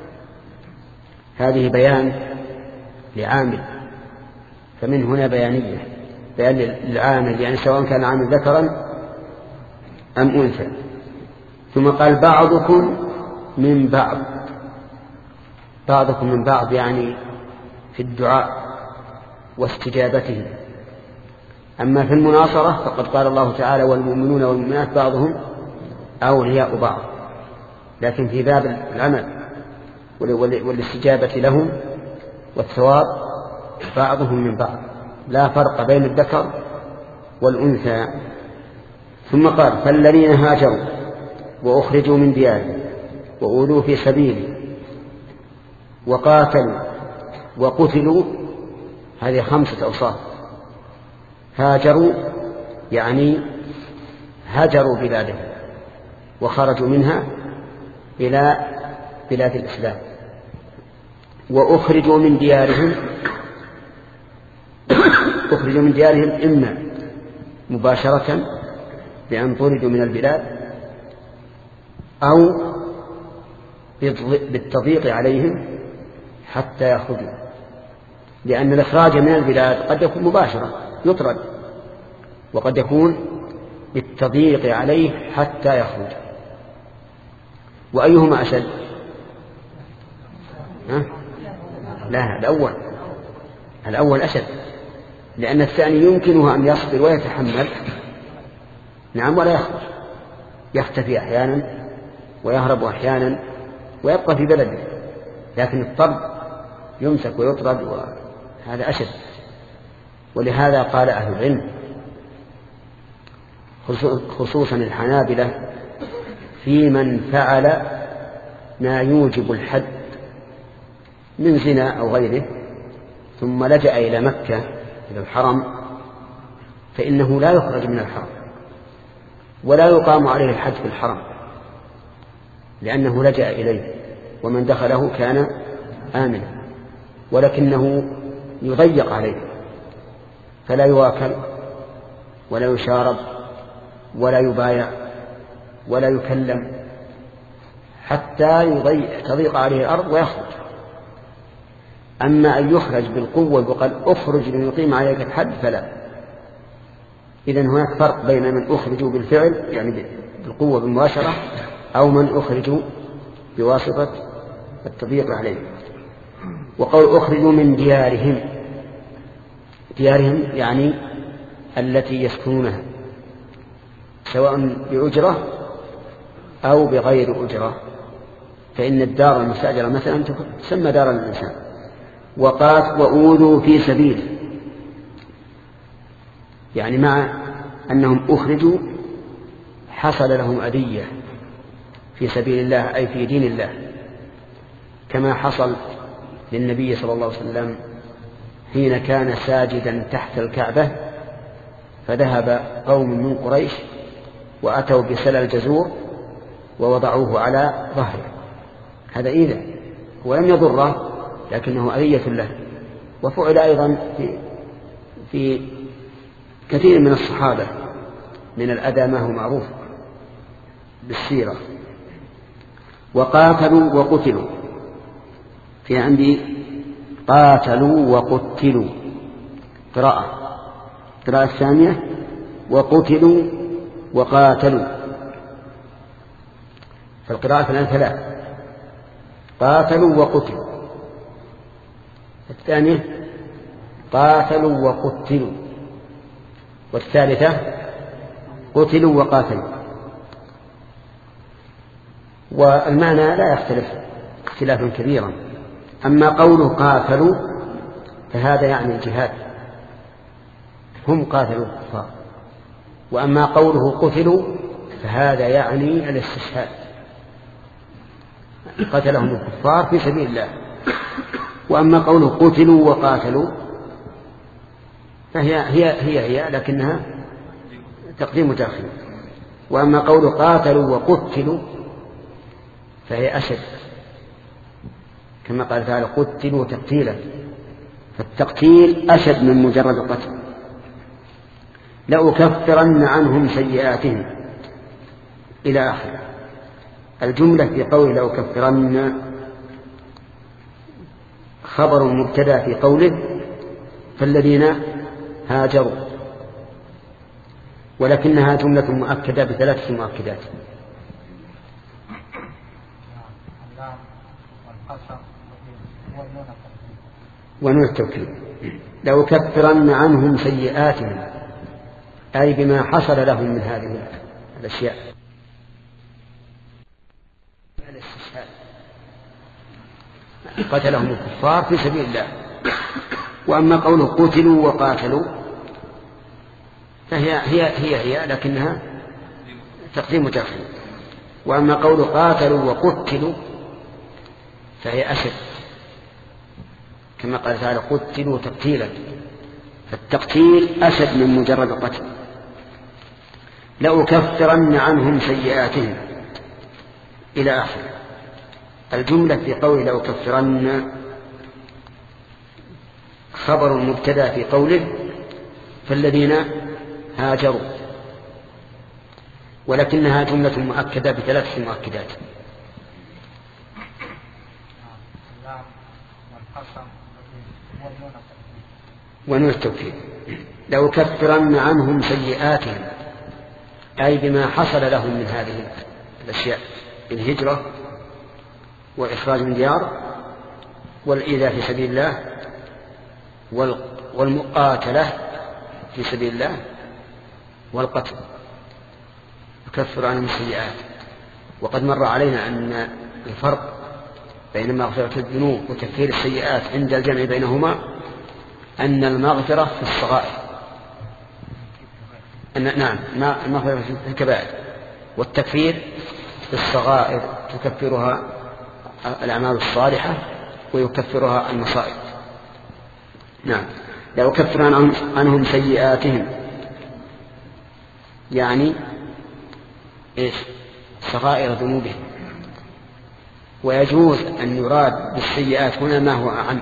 A: هذه بيان لعامل، فمن هنا بيانية بيان للعامل، يعني سواء كان عامل ذكرا أم أنثى. ثم قال بعضكم من بعض، بعضكم من بعض يعني في الدعاء واستجابته. أما في المناصرة فقد قال الله تعالى والمؤمنون والمؤمنات بعضهم أولياء بعض، لكن في باب العمل والاستجابة لهم والثواب بعضهم من بعض، لا فرق بين الذكر والأنثى. ثم قال فالذين هاجروا وأخرجوا من ديارهم وأوذوا في سبيلي وقاتلوا وقتلوا، هذه خمسة أوصاف. هاجروا يعني هاجروا بلادهم وخرجوا منها إلى بلاد الإسلام، وأخرجوا من ديارهم أخرجوا من ديارهم إما مباشرة بأن طردوا من البلاد أو بالتضييق عليهم حتى يخرجوا، لأن الإخراج من البلاد قد يكون مباشرة يطرد، وقد يكون بالتضييق عليه حتى يخرج. وأيهما أشد؟ ها؟ لا، الأول الأول أشد، لأن الثاني يمكنه أن يصبر ويتحمل نعم ولا يخرج، يختفي أحيانا ويهرب أحيانا ويبقى في بلده، لكن الطرد يمسك ويطرد وهذا أشد. ولهذا قال أهل العلم خصوصا الحنابلة في من فعل ما يوجب الحد من زنا أو غيره ثم لجأ إلى مكة إلى الحرم، فإنه لا يخرج من الحرم ولا يقام عليه الحد في الحرم، لأنه لجأ إليه، ومن دخله كان آمنا، ولكنه يضيق عليه فلا يواكل ولا يشارب ولا يبايع ولا يكلم حتى تضيق عليه الأرض ويخرج. أما أن يخرج بالقوة وقال أخرج لنقيم عليك الحد فلا. إذن هناك فرق بين من أخرجوا بالفعل يعني بالقوة بالمباشرة أو من أخرجوا بواسطة التضييق عليه. وقول أخرجوا من ديارهم، ديارهم يعني التي يسكنونها سواء بأجرة أو بغير أجرة، فإن الدار المستأجرة مثلا تسمى دار الإنسان. وقات وأوذوا في سبيله يعني مع أنهم أخرجوا حصل لهم أذية في سبيل الله أي في دين الله، كما حصل للنبي صلى الله عليه وسلم حين كان ساجدا تحت الكعبة فذهب قوم من قريش وأتوا بسلى الجزور ووضعوه على ظهره، هذا إذا ولم يضره لكنه أذية له. وفعل أيضا في, في كثير من الصحابة من الأذى ما هو معروف بالسيرة. وقاتلوا وقتلوا، في عندي قاتلوا وقتلوا قراءة قراءة الثانية وقتلوا وقاتلوا، فالقراءة الآن ثلاث، قاتلوا وقتلوا، الثانية قاتلوا وقتلوا، والثالثة قتلوا وقاتلوا. والمعنى لا يختلف اختلافا كبيرا. أما قوله قاتلوا فهذا يعني الجهاد، هم قاتلوا الكفار وأما قوله قتلوا فهذا يعني الاستشهاد، قتلهم الكفار في سبيل الله. وأما قوله قتلوا وقاتلوا فهي هي هي, هي لكنها تقديم وتأخير. وأما قوله قاتلوا وقتلوا فهي أشد، كما قال تعالى قتلوا تقتيلا، فالتقتيل أشد من مجرد القتل. لأكفرن عنهم سيئاتهم إلى آخره. الجملة في قوله لأكفرن خبر مبتدأ في قوله فالذين هاجروا، ولكنها جملة مؤكدة بثلاثة مؤكدات. ونون التوكيد. لأكفرن عنهم سيئاتهم أي بما حصل لهم من هذه الأشياء. قتلهم الكفار في سبيل الله. وأما قوله قتلوا وقاتلوا فهي هي هي, هي لكنها تقديم وتأخير. وأما قوله قاتلوا وقتلوا فهي أشد، كما قال تعالى قتلوا تقتيلا، فالتقتيل أشد من مجرد القتل. لأكفرن عنهم سيئاتهم إلى آخره. الجملة في قوله لأكفرن خبر مبتدأ في قوله فالذين هاجروا، ولكنها جملة مؤكدة بثلاث مؤكدات. ونون التوكيد. لأكفرن عنهم سيئاتهم أي بما حصل لهم من هذه الأشياء، الهجرة والإخراج من ديار والإيذاء في سبيل الله والمقاتلة في سبيل الله والقتل، يكفر عنهم السيئات. وقد مر علينا أن الفرق بين مغفرة الذنوب وتكفير السيئات عند الجمع بينهما أن المغفرة في الصغائر، أن نعم المغفرة في الكبائر، والتكفير في الصغائر تكفرها الأعمال الصالحة ويكفرها المصائب. نعم. لأكفر عنهم سيئاتهم يعني إيش؟ صغائر ذنوبهم. ويجوز أن يراد بالسيئات هنا ما هو أعم،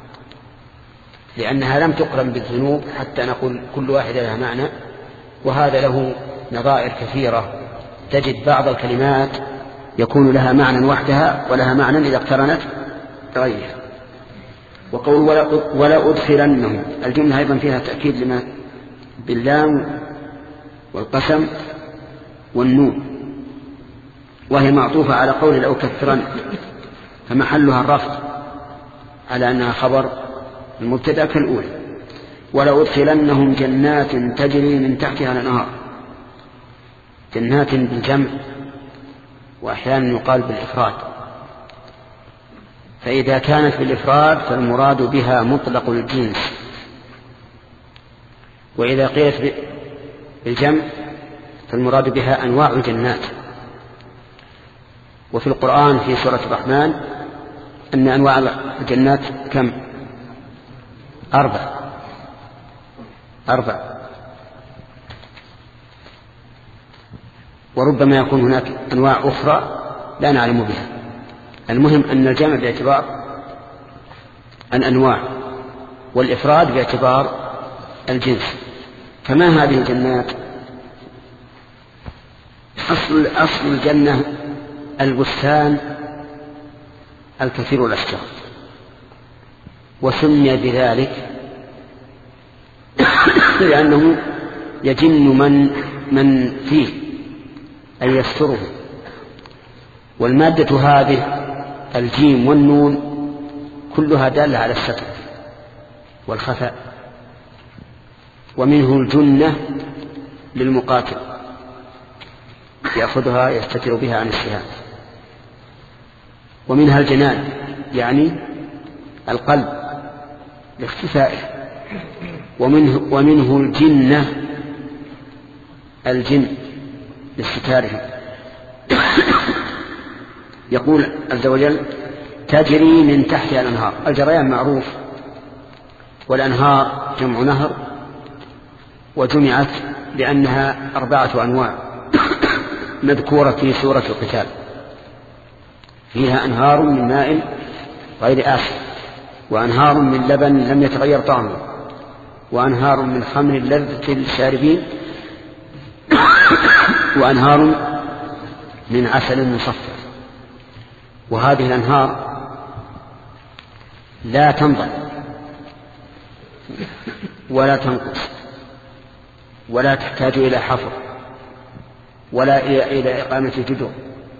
A: لأنها لم تقرن بالذنوب حتى نقول كل واحدة لها معنى، وهذا له نظائر كثيرة. تجد بعض الكلمات يكون لها معنى وحدها ولها معنى إذا اقترنت غيرها. وقول ولا, ولا أدخلنهم، الجملة أيضا فيها تأكيد لما باللام والقسم والنون، وهي معطوفة على قول لأكفرن، فمحلها الرفض على أنها خبر المبتدأ كالأولى. ولا أدخلنهم جنات تجري من تحتها الأنهار. جنات بالجمع وأحيانا يقال بالإفراد، فإذا كانت بالإفراد فالمراد بها مطلق الجنس، وإذا قيلت بالجمع فالمراد بها أنواع الجنات. وفي القرآن في سورة الرحمن أن أنواع الجنات كم؟ أربع أربع وربما يكون هناك أنواع أخرى لا نعلم بها. المهم أن الجمع باعتبار الأنواع والإفراد باعتبار الجنس. فما هذه الجنات؟ أصل, أصل الجنة البستان الكثير الأشجار، وسمي بذلك لأنه يجن من, من فيه أن يستره. والمادة هذه الجيم والنون كلها دالة على الستر والخفاء. ومنه الجنة للمقاتل يأخذها يستتر بها عن السهام. ومنها الجنان يعني القلب لاختفائه. ومنه, ومنه الجنة الجن لاستتارهم. يقول عز وجل تجري من تحتها الأنهار. الجريان معروف، والأنهار جمع نهر، وجمعت لأنها أربعة أنواع مذكورة في سورة القتال، فيها أنهار من ماء غير آسن، وأنهار من لبن لم يتغير طعمه، وأنهار من خمر لذة للشاربين، وأنهار من عسل مصفى. وهذه الأنهار لا تنضب ولا تنقص ولا تحتاج إلى حفر ولا إلى إقامة جدر.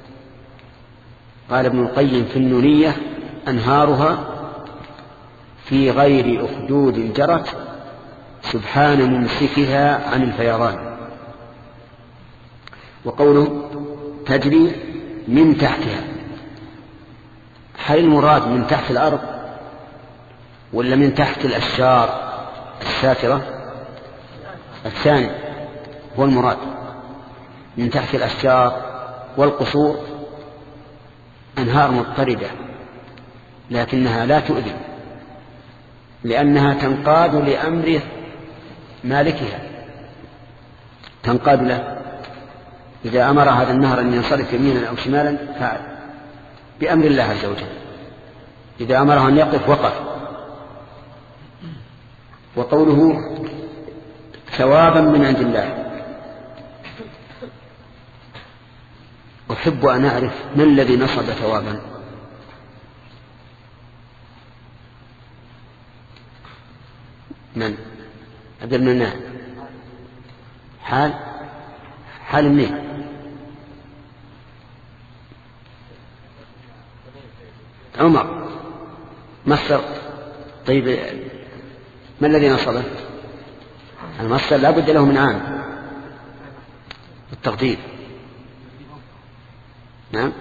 A: قال ابن القيم في النونية أنهارها في غير أخدود جرت سبحان ممسكها عن الفيضان. وقوله تجري من تحتها، هل المراد من تحت الأرض ولا من تحت الأشجار الساترة؟ الثاني هو المراد، من تحت الأشجار والقصور. أنهار مضطردة لكنها لا تؤذي، لأنها تنقاد لأمر مالكها، تنقاد له. إذا أمر هذا النهر أن ينصرف يمينا أو شمالا فعل بأمر الله عز وجل، إذا أمره أن يقف وقف. وقوله ثوابا من عند الله، أحب أن أعرف من الذي نصب ثوابا. من عبد المنان؟ حال حال منين؟ عمر مصر. طيب ما الذي نصبه؟ المصدر لا بد له من عام التقدير. نعم.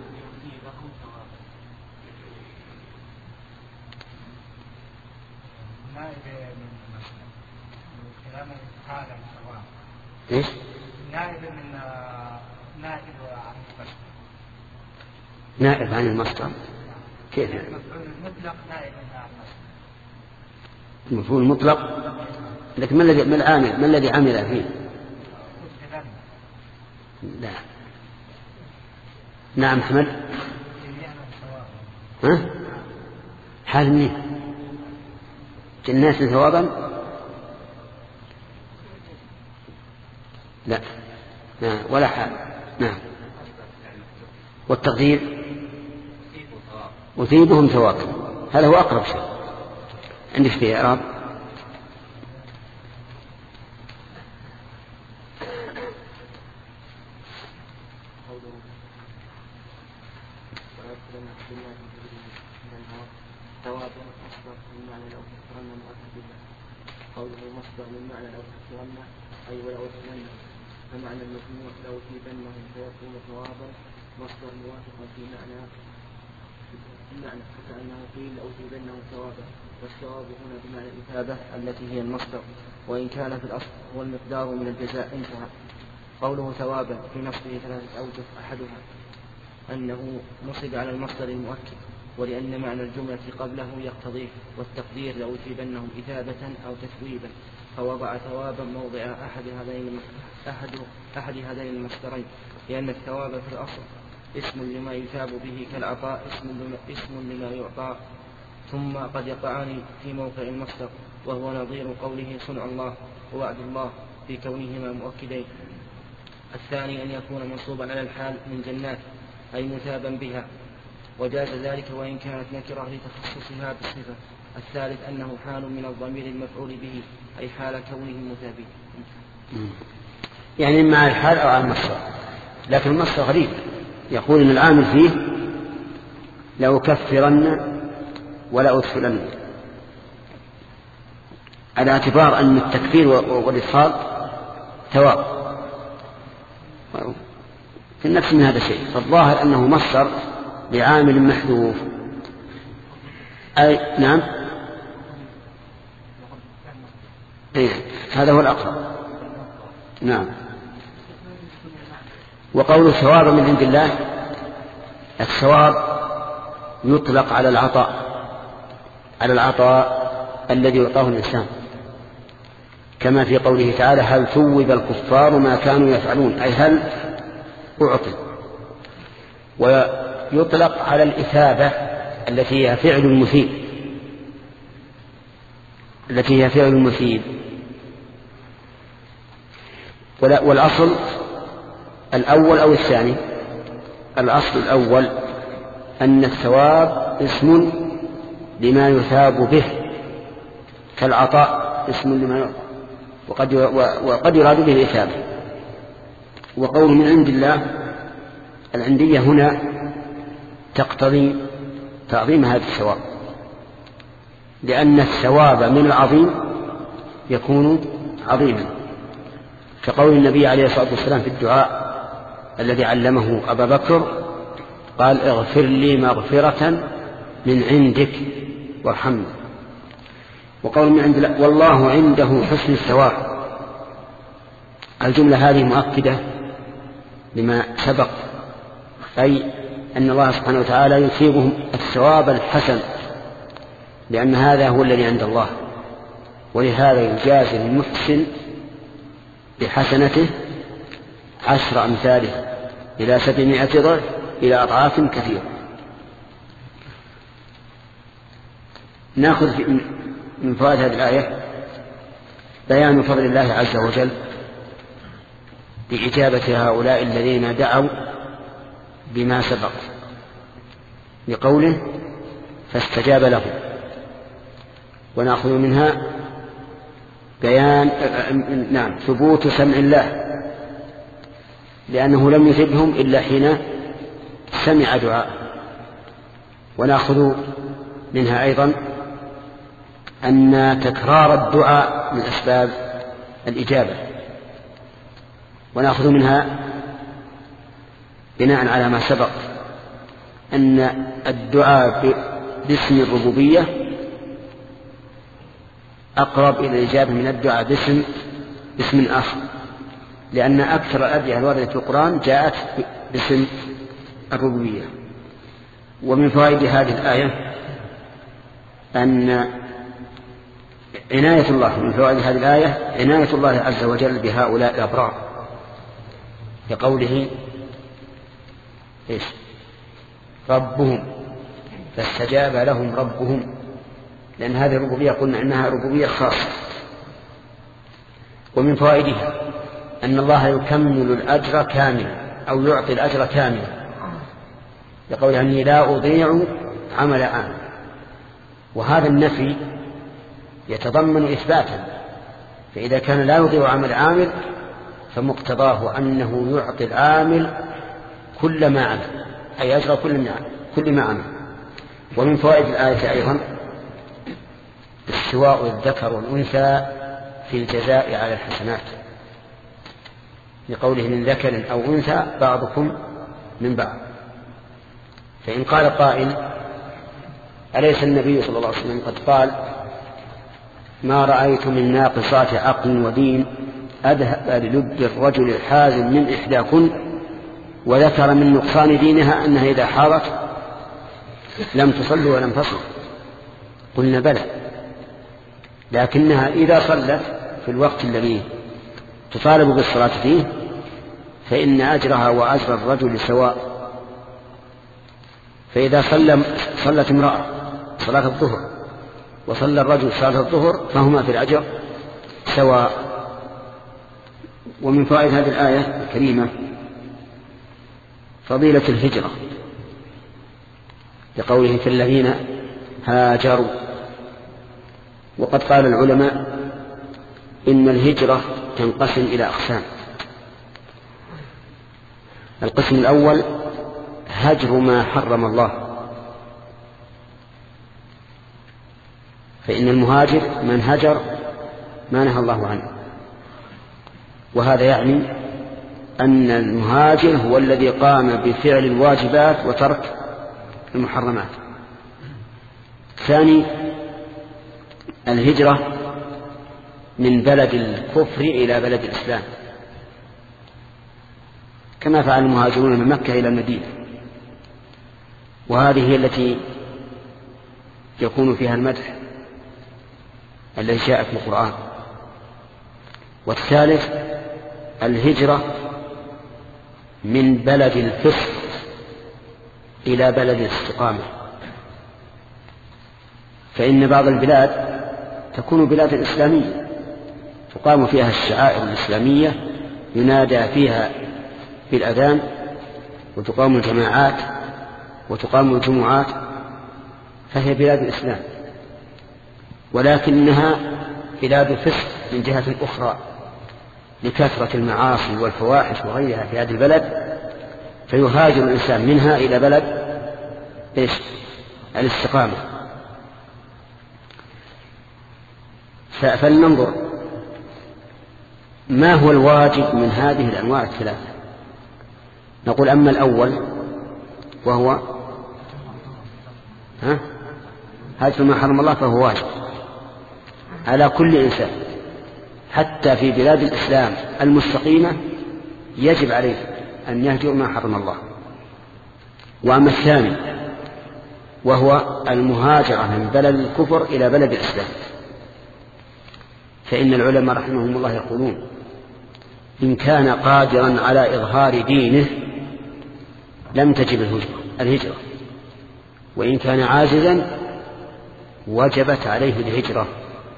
A: ايش؟
C: نائب من نائب عن المصدر.
A: نائب عن المصدر كيف يعني؟
C: المطلق نائب عن المصدر.
A: المفعول المطلق، لكن ما الذي ما العامل ما الذي عمل فيه؟ لا. نعم أحمد. ها؟ حال منين؟ الناس ثوابا؟ لا. نعم ولا حال. نعم. والتقدير أثيبهم ثوابا، هذا هو أقرب شيء. عندك في إعراب؟
B: قوله مصدر من معنى لو تكرمنا أي ولو أتمنى، فمعنى المجموع لو أثيبنهم فيكون ثوابا مصدر موافق في معنى المعنى، فكأنه قيل لو أثيبنهم ثوابا، والثواب هنا بمعنى الإثابة التي هي المصدر، وإن كان في الأصل هو المقدار من الجزاء. انتهى. قوله ثوابا في نصبه ثلاثة أوجه، أحدها أنه نصب على المصدر المؤكد، ولأن معنى الجملة قبله يقتضيه، والتقدير لو أثيبنهم إثابة أو تثويبا، فوضع ثوابا موضع أحد هذين أحد أحد هذين المصدرين، لأن الثواب في الأصل اسم لما يثاب به كالعطاء اسم لما, اسم لما يعطى، ثم قد يقعان في موقع المصدر، وهو نظير قوله صنع الله ووعد الله في كونهما مؤكدين. الثاني أن يكون منصوبا على الحال من جنات أي مثابا بها، وجاز ذلك وإن كانت نكرة لتخصصها بالصفة. الثالث أنه حال من الضمير المفعول به أي حال كونهم مثابين.
A: يعني مع الحال أو على المصدر، لكن المصدر غريب، يقول إن العامل فيه لو كفرن ولا أدخلن، على اعتبار أن التكفير والإدخال ثواب في النفس من هذا الشيء، فالظاهر أنه مصدر بعامل محذوف. أي نعم. أي هذا هو الأقرب. نعم. وقول ثواب من عند الله، الثواب يطلق على العطاء على العطاء الذي يعطاه الإنسان، كما في قوله تعالى هل ثوب الكفار ما كانوا يفعلون، أي هل أعطي. ويطلق على الإثابة التي هي فعل المثيب التي هي فعل المثيب والأصل الأول أو الثاني. الأصل الأول أن الثواب اسم لما يثاب به، كالعطاء اسم لما يعطى، وقد وقد يراد به الإثابة. وقول من عند الله، العندية هنا تقتضي تعظيم هذا الثواب، لأن الثواب من العظيم يكون عظيما، كقول النبي عليه الصلاة والسلام في الدعاء الذي علمه أبا بكر، قال اغفر لي مغفرة من عندك وارحمني. وقول من عند الله والله عنده حسن الثواب، الجملة هذه مؤكدة لما سبق، أي أن الله سبحانه وتعالى يثيبهم الثواب الحسن، لأن هذا هو الذي عند الله، ولهذا يجازي المحسن بحسنته عشر أمثاله إلى سبعمائة ضعف إلى أضعاف كثيرة. نأخذ من فوائد هذه الآية بيان فضل الله عز وجل بإجابة هؤلاء الذين دعوا بما سبق، لقوله فاستجاب لهم. ونأخذ منها بيان نعم ثبوت سمع الله، لأنه لم يثبهم إلا حين سمع دعاء. ونأخذ منها أيضا أن تكرار الدعاء من أسباب الإجابة. ونأخذ منها بناء على ما سبق أن الدعاء باسم الربوبية أقرب إلى الإجابة من الدعاء باسم باسم آخر، لأن أكثر الأدعية الواردة في القرآن جاءت باسم الربوبية. ومن فوائد هذه الآية أن عناية الله من فوائد هذه الآية عناية الله عز وجل بهؤلاء الأبرار، لقوله إيش ربهم فاستجاب لهم ربهم، لأن هذه الربوبية قلنا إنها ربوبية خاصة. ومن فوائدها أن الله يكمل الأجر كاملا أو يعطي الأجر كاملا، لقوله أني لا أضيع عمل عامل. وهذا النفي يتضمن إثباتا، فإذا كان لا يضيع عمل عامل فمقتضاه أنه يعطي العامل كل ما عمل، أي أجر كل ما عمل. ومن فوائد الآية أيضا استواء الذكر والأنثى في الجزاء على الحسنات، لقوله من ذكر أو أنثى بعضكم من بعض. فإن قال قائل أليس النبي صلى الله عليه وسلم قد قال ما رأيت من ناقصات عقل ودين أذهب للب الرجل الحازم من إحداكن، وذكر من نقصان دينها أنها إذا حاضت لم تصل ولم تصل. قلنا بلى، لكنها إذا صلت في الوقت الذي تطالب بالصلاة فيه فإن أجرها وأجر الرجل سواء. فإذا صلت امرأة صلاة الظهر وصلى الرجل صلاة الظهر فهما في الأجر سواء. ومن فوائد هذه الآية الكريمة فضيلة الهجرة، لقوله في الذين هاجروا. وقد قال العلماء إن الهجرة تنقسم إلى أقسام. القسم الأول هجر ما حرم الله، فإن المهاجر من هجر ما نهى الله عنه، وهذا يعني أن المهاجر هو الذي قام بفعل الواجبات وترك المحرمات. ثاني الهجرة من بلد الكفر إلى بلد الإسلام، كما فعل المهاجرون من مكة إلى المدينة. وهذه هي التي يكون فيها المدح الذي جاء في القرآن. والثالث الهجرة من بلد الفسق إلى بلد الاستقامة. فإن بعض البلاد تكون بلاد إسلامية تقام فيها الشعائر الإسلامية، ينادى فيها بالأذان، وتقام الجماعات وتقام الجمعات، فهي بلاد الإسلام، ولكنها بلاد فسق من جهة أخرى لكثرة المعاصي والفواحش وغيرها في هذه البلد، فيهاجر الإنسان منها إلى بلد إيش؟ الاستقامة. فلننظر ما هو الواجب من هذه الأنواع الثلاثة. نقول أما الأول وهو ها هاجر ما حرم الله فهو واجب على كل إنسان، حتى في بلاد الإسلام المستقيمة يجب عليه أن يهجر ما حرم الله. وأما الثاني وهو المهاجرة من بلد الكفر إلى بلد الإسلام، فإن العلماء رحمهم الله يقولون إن كان قادرا على إظهار دينه لم تجب الهجرة، وإن كان عاجزا وجبت عليه الهجرة.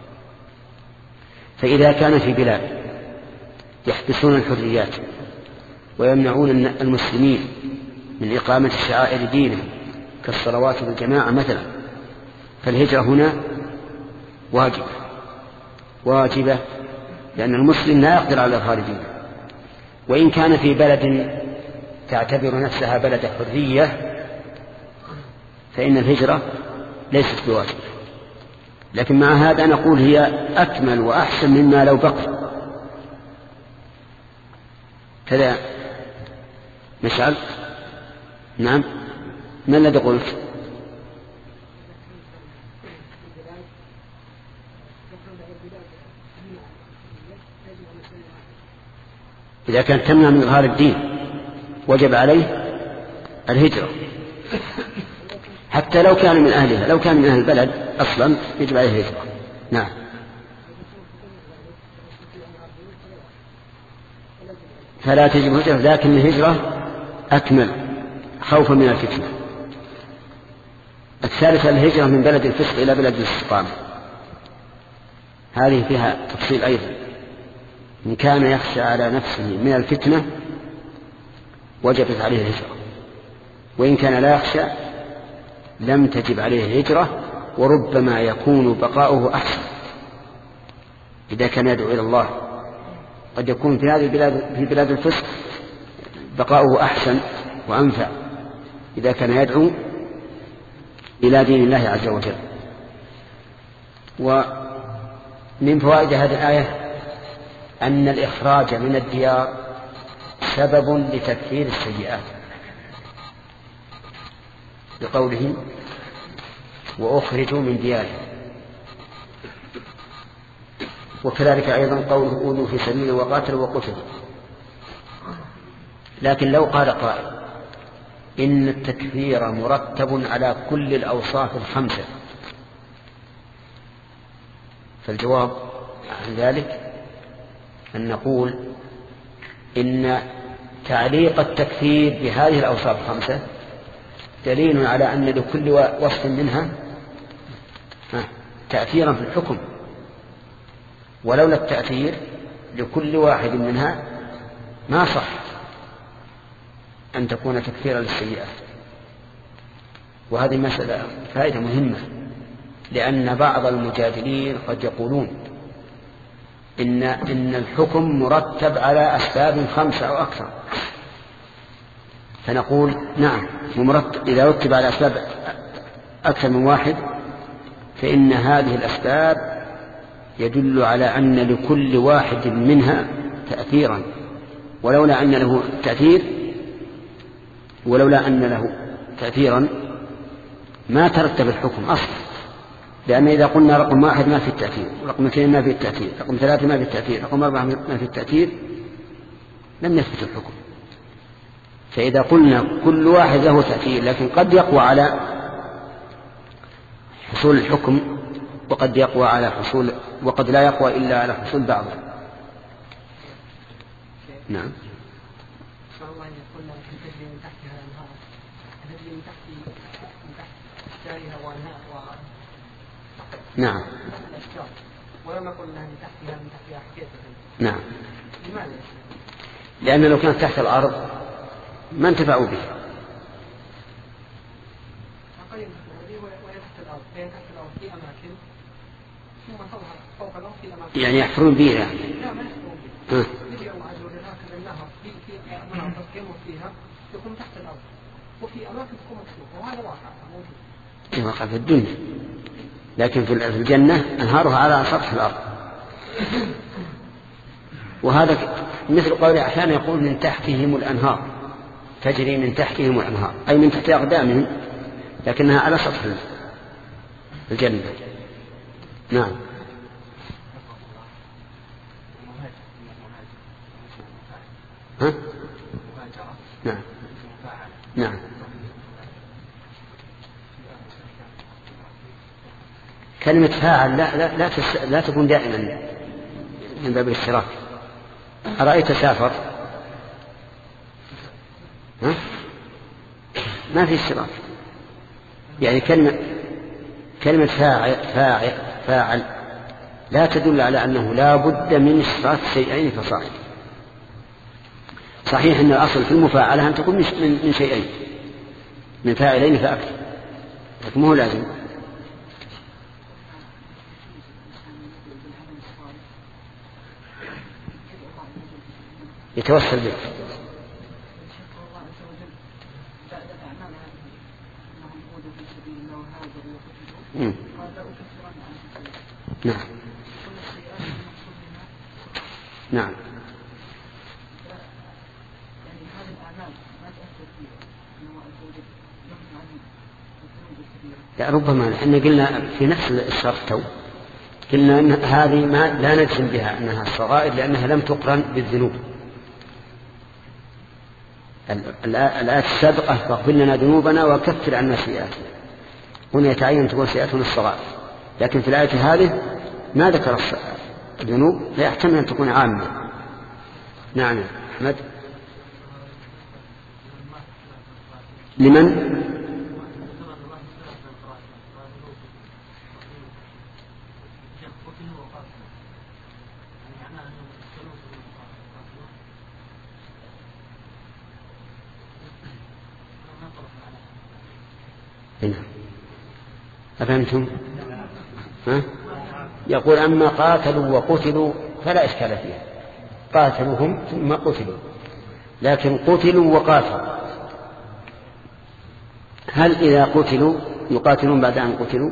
A: فإذا كان في بلاد يحبسون الحريات ويمنعون المسلمين من إقامة شعائر دينه كالصلوات والجماعة مثلا، فالهجرة هنا واجبة واجبة لأن المسلم لا يقدر على إظهار دينه. وإن كان في بلد تعتبر نفسها بلد حرية فإن الهجرة ليست بواجبة، لكن مع هذا نقول هي أكمل وأحسن مما لو بقي. كذا مشعل؟ نعم، ما الذي قلت؟ إذا كانت تمنع من إظهار الدين وجب عليه الهجرة، حتى لو كان من أهلها، لو كان من أهل البلد أصلا يجب عليه الهجرة. نعم. فلا تجب الهجرة، لكن الهجرة أكمل خوفا من الفتنة. الثالثة الهجرة من بلد الفسق إلى بلد الاستقامة، هذه فيها تفصيل أيضا. إن كان يخشى على نفسه من الفتنة وجبت عليه الهجرة، وإن كان لا يخشى لم تجب عليه الهجرة، وربما يكون بقاؤه أحسن إذا كان يدعو إلى الله. قد يكون في هذه البلاد في بلاد الفسق بقاؤه أحسن وأنفع إذا كان يدعو إلى دين الله عز وجل. ومن فوائد هذه الآية أن الإخراج من الديار سبب لتكفير السيئات، بقوله وأخرجوا من ديارهم. وكذلك أيضا قوله أوذوا في سبيله وقاتلوا وقتلوا. لكن لو قال قائل إن التكفير مرتب على كل الأوصاف الخمسة، فالجواب عن ذلك أن نقول إن تعليق التكفير بهذه الأوصاف الخمسة دليل على أن لكل وصف منها تأثيرا في الحكم، ولولا التأثير لكل واحد منها ما صح أن تكون تكفيرا للسيئات. وهذه مسألة فائدة مهمة، لأن بعض المجادلين قد يقولون إن, إن الحكم مرتب على أسباب خمسة أو أكثر، فنقول نعم مرتب إذا رتب على أسباب أكثر من واحد فإن هذه الأسباب يدل على أن لكل واحد منها تأثيرا، ولولا أن له تأثير ولولا أن له تأثيرا ما ترتب الحكم أصلا. لأن إذا قلنا رقم واحد ما في التأثير، رقم اثنين ما في التأثير، رقم ثلاثة ما في التأثير، رقم أربعة ما في التأثير، لم يثبت الحكم. فإذا قلنا كل واحد له تأثير، لكن قد يقوى على حصول الحكم وقد يقوى على حصول وقد لا يقوى إلا على حصول بعضه. نعم.
B: شاء الله أن يقولنا تجري من تحتها الأنهار، تجري من تحت من تحت أشجارها وأنهار و
A: نعم.
B: الأشجار، ولما قلنا من تحتها من تحتها حكاية.
A: نعم.
B: لماذا؟
A: لأن لو كانت تحت الأرض ما انتفعوا به.
B: وهي تحت الأرض، هي تحت الأرض في أماكن ثم تظهر فوق الأرض في أماكن.
A: يعني يحفرون بها يعني.
B: لا ما يحفرون بها. يجي الله عز وجل هكذا النهر في في مناطق يمر فيها تكون تحت الأرض، وفي أماكن تكون مكشوفة، وهذا واقع موجود.
A: واقع في الدنيا، لكن في الجنة أنهارها على سطح الأرض. وهذا مثل قول أحيانا يقول من تحتهم الأنهار، تجري من تحتهم الأنهار أي من تحت أقدامهم، لكنها على سطح الجنة. نعم. ها؟ نعم. نعم. كلمة فاعل لا لا لا, تس... لا تكون دائما من باب الاشتراك. أرأيت سافر؟ ها؟ ما في اشتراك. يعني كلمة كلمة فاعل فاعل فاعل لا تدل على أنه لا بد من اشتراك شيئين فصاعد. صحيح أن الأصل في المفاعلة أن تكون من, من شيئين، من فاعلين فأكثر، لكن مو لازم. يتوسل به. مم. نعم. نعم. لا ربما احنا قلنا في نفس الشرط تو قلنا ان هذه ما لا نجزم بها انها الصغائر لانها لم تقرن بالذنوب. الآية السابقة فاغفر لنا ذنوبنا وكفر عنا سيئاتنا، هنا يتعين تكون سيئاتنا الصغائر، لكن في الآية هذه ما ذكر الذنوب، لا يحتمل أن تكون عامة. نعم. أحمد. لمن؟ هنا أفهمتم؟ ها؟ يقول أما قاتلوا وقتلوا فلا إشكال فيها، قاتلوهم ثم قتلوا، لكن قتلوا وقاتلوا، هل إذا قتلوا يقاتلون بعد أن قتلوا؟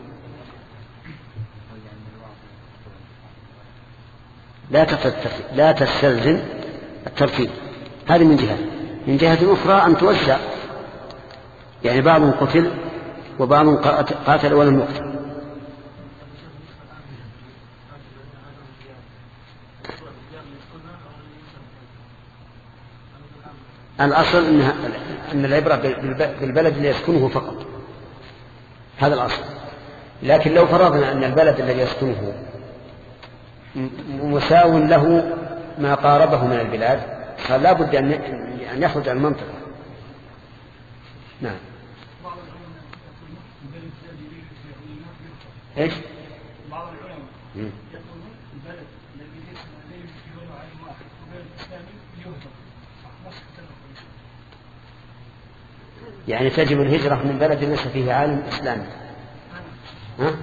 A: لا لا تستلزم الترتيب. هذه من جهة. من جهة أخرى أن توزع، يعني بعضهم قتل وبعضهم قاتل ولم يقتل. الأصل إنها أن العبرة بالبلد اللي يسكنه فقط، هذا الأصل. لكن لو فرضنا أن البلد الذي يسكنه مساو له ما قاربه من البلاد، فلا بد أن يخرج عن المنطقة. نعم. ايش؟ بعض العلماء يقولون البلد الذي لا يمكن عليه واحد البلد الثاني يهجر. يعني تجب الهجرة من بلد ليس فيه عالم إسلامي. ها؟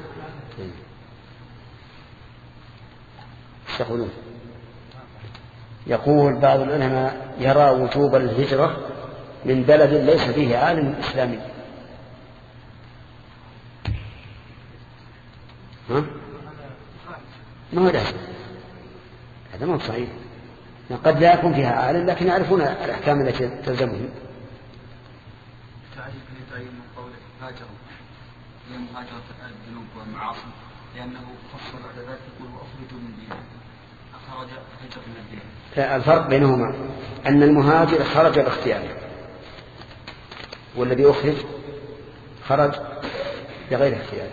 A: يقولون يقول بعض العلماء يرى وجوب الهجرة من بلد ليس فيه عالم إسلامي. ها؟ ما هو لازم، هذا ما هو صحيح. قد لا يكون فيها عالم لكن يعرفون الأحكام التي تلزمهم.
D: تعجب في تعيين من قوله هاجروا هي مهاجرة الذنوب والمعاصي، لأنه فصل بعد ذلك يقول وأخرجوا من دينهم، أخرج هجر من الدين.
A: الفرق بينهما أن المهاجر خرج باختياره والذي أخرج خرج بغير اختياره.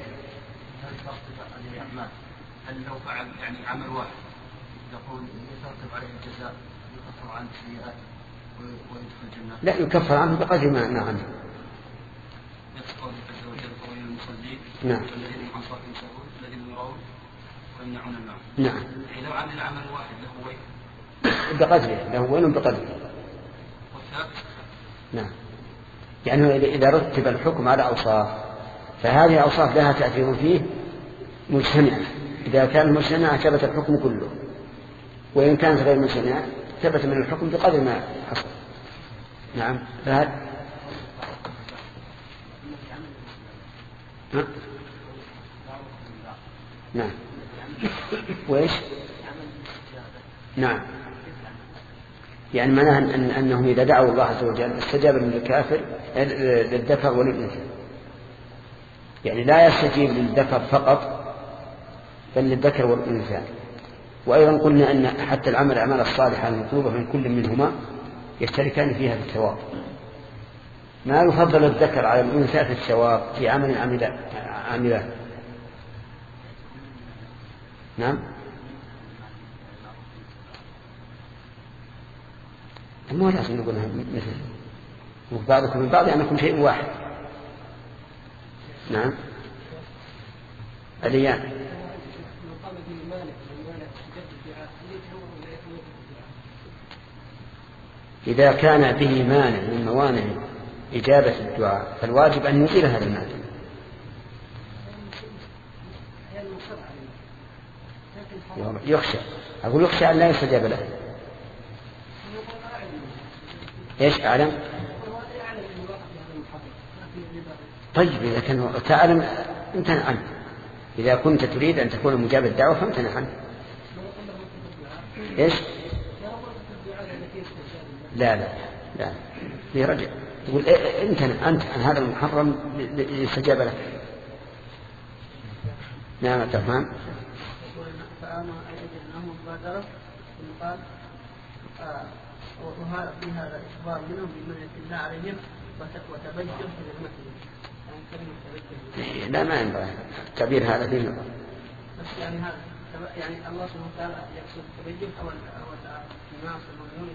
D: هل لو فعل يعني عمل واحد يقول يترتب عليه الجزاء يكفر عنه السيئات ويدخل الجنة؟
A: لا، يكفر عنه بقدر ما عنه.
D: نفس قوله عز وجل قول المصلين
A: نعم
D: الذين هم عن صلاتهم ساهون الذين يرون ويمنعون الماعون.
A: نعم.
D: لو عمل عمل واحد له وين؟
A: بقدره، له وين بقدره.
D: والثالث
A: نعم، يعني إذا رتب الحكم على أوصاف فهذه الأوصاف لها تأثير فيه مجتمعة. إذا كان مجتمعة ثبت الحكم كله، وإن كانت غير مجتمعة ثبت من الحكم بقدر ما حصل. نعم. فهذا نعم. وإيش؟ نعم، يعني معناه أن أنهم إذا دعوا الله عز وجل استجاب للكافر للذكر وللأنثى، يعني لا يستجيب للذكر فقط بل للذكر والأنثى. وأيضا قلنا أن حتى العمل الأعمال الصالحة المطلوبة من كل منهما يشتركان فيها في الثواب. ما يفضل الذكر على الأنثى في الثواب في عمل عمله. نعم. مو لازم نقولها مثل وبعضكم من بعض أنكم شيء واحد. نعم. اليان إذا كان به مانع من موانع إجابة الدعاء فالواجب أن يزيل هذا المانع. يخشى، أقول يخشى أن لا يستجاب له. إيش أعلم؟ طيب إذا كان تعلم امتنع عنه. إذا كنت تريد أن تكون مجاب الدعوة فامتنع عنه. إيش؟ لا لا لا يرجع يقول امتنع أنت عن هذا المحرم يستجاب لك. نعم تفهم.
G: وهذا في هذا إخبار منهم بمنة الله عليهم وتبجح للمسلم.
A: لا ما ينبغي تعبير هذا فيه نظر.
G: بس يعني هذا يعني الله سبحانه وتعالى يقصد التبجح أو الناس المؤمنون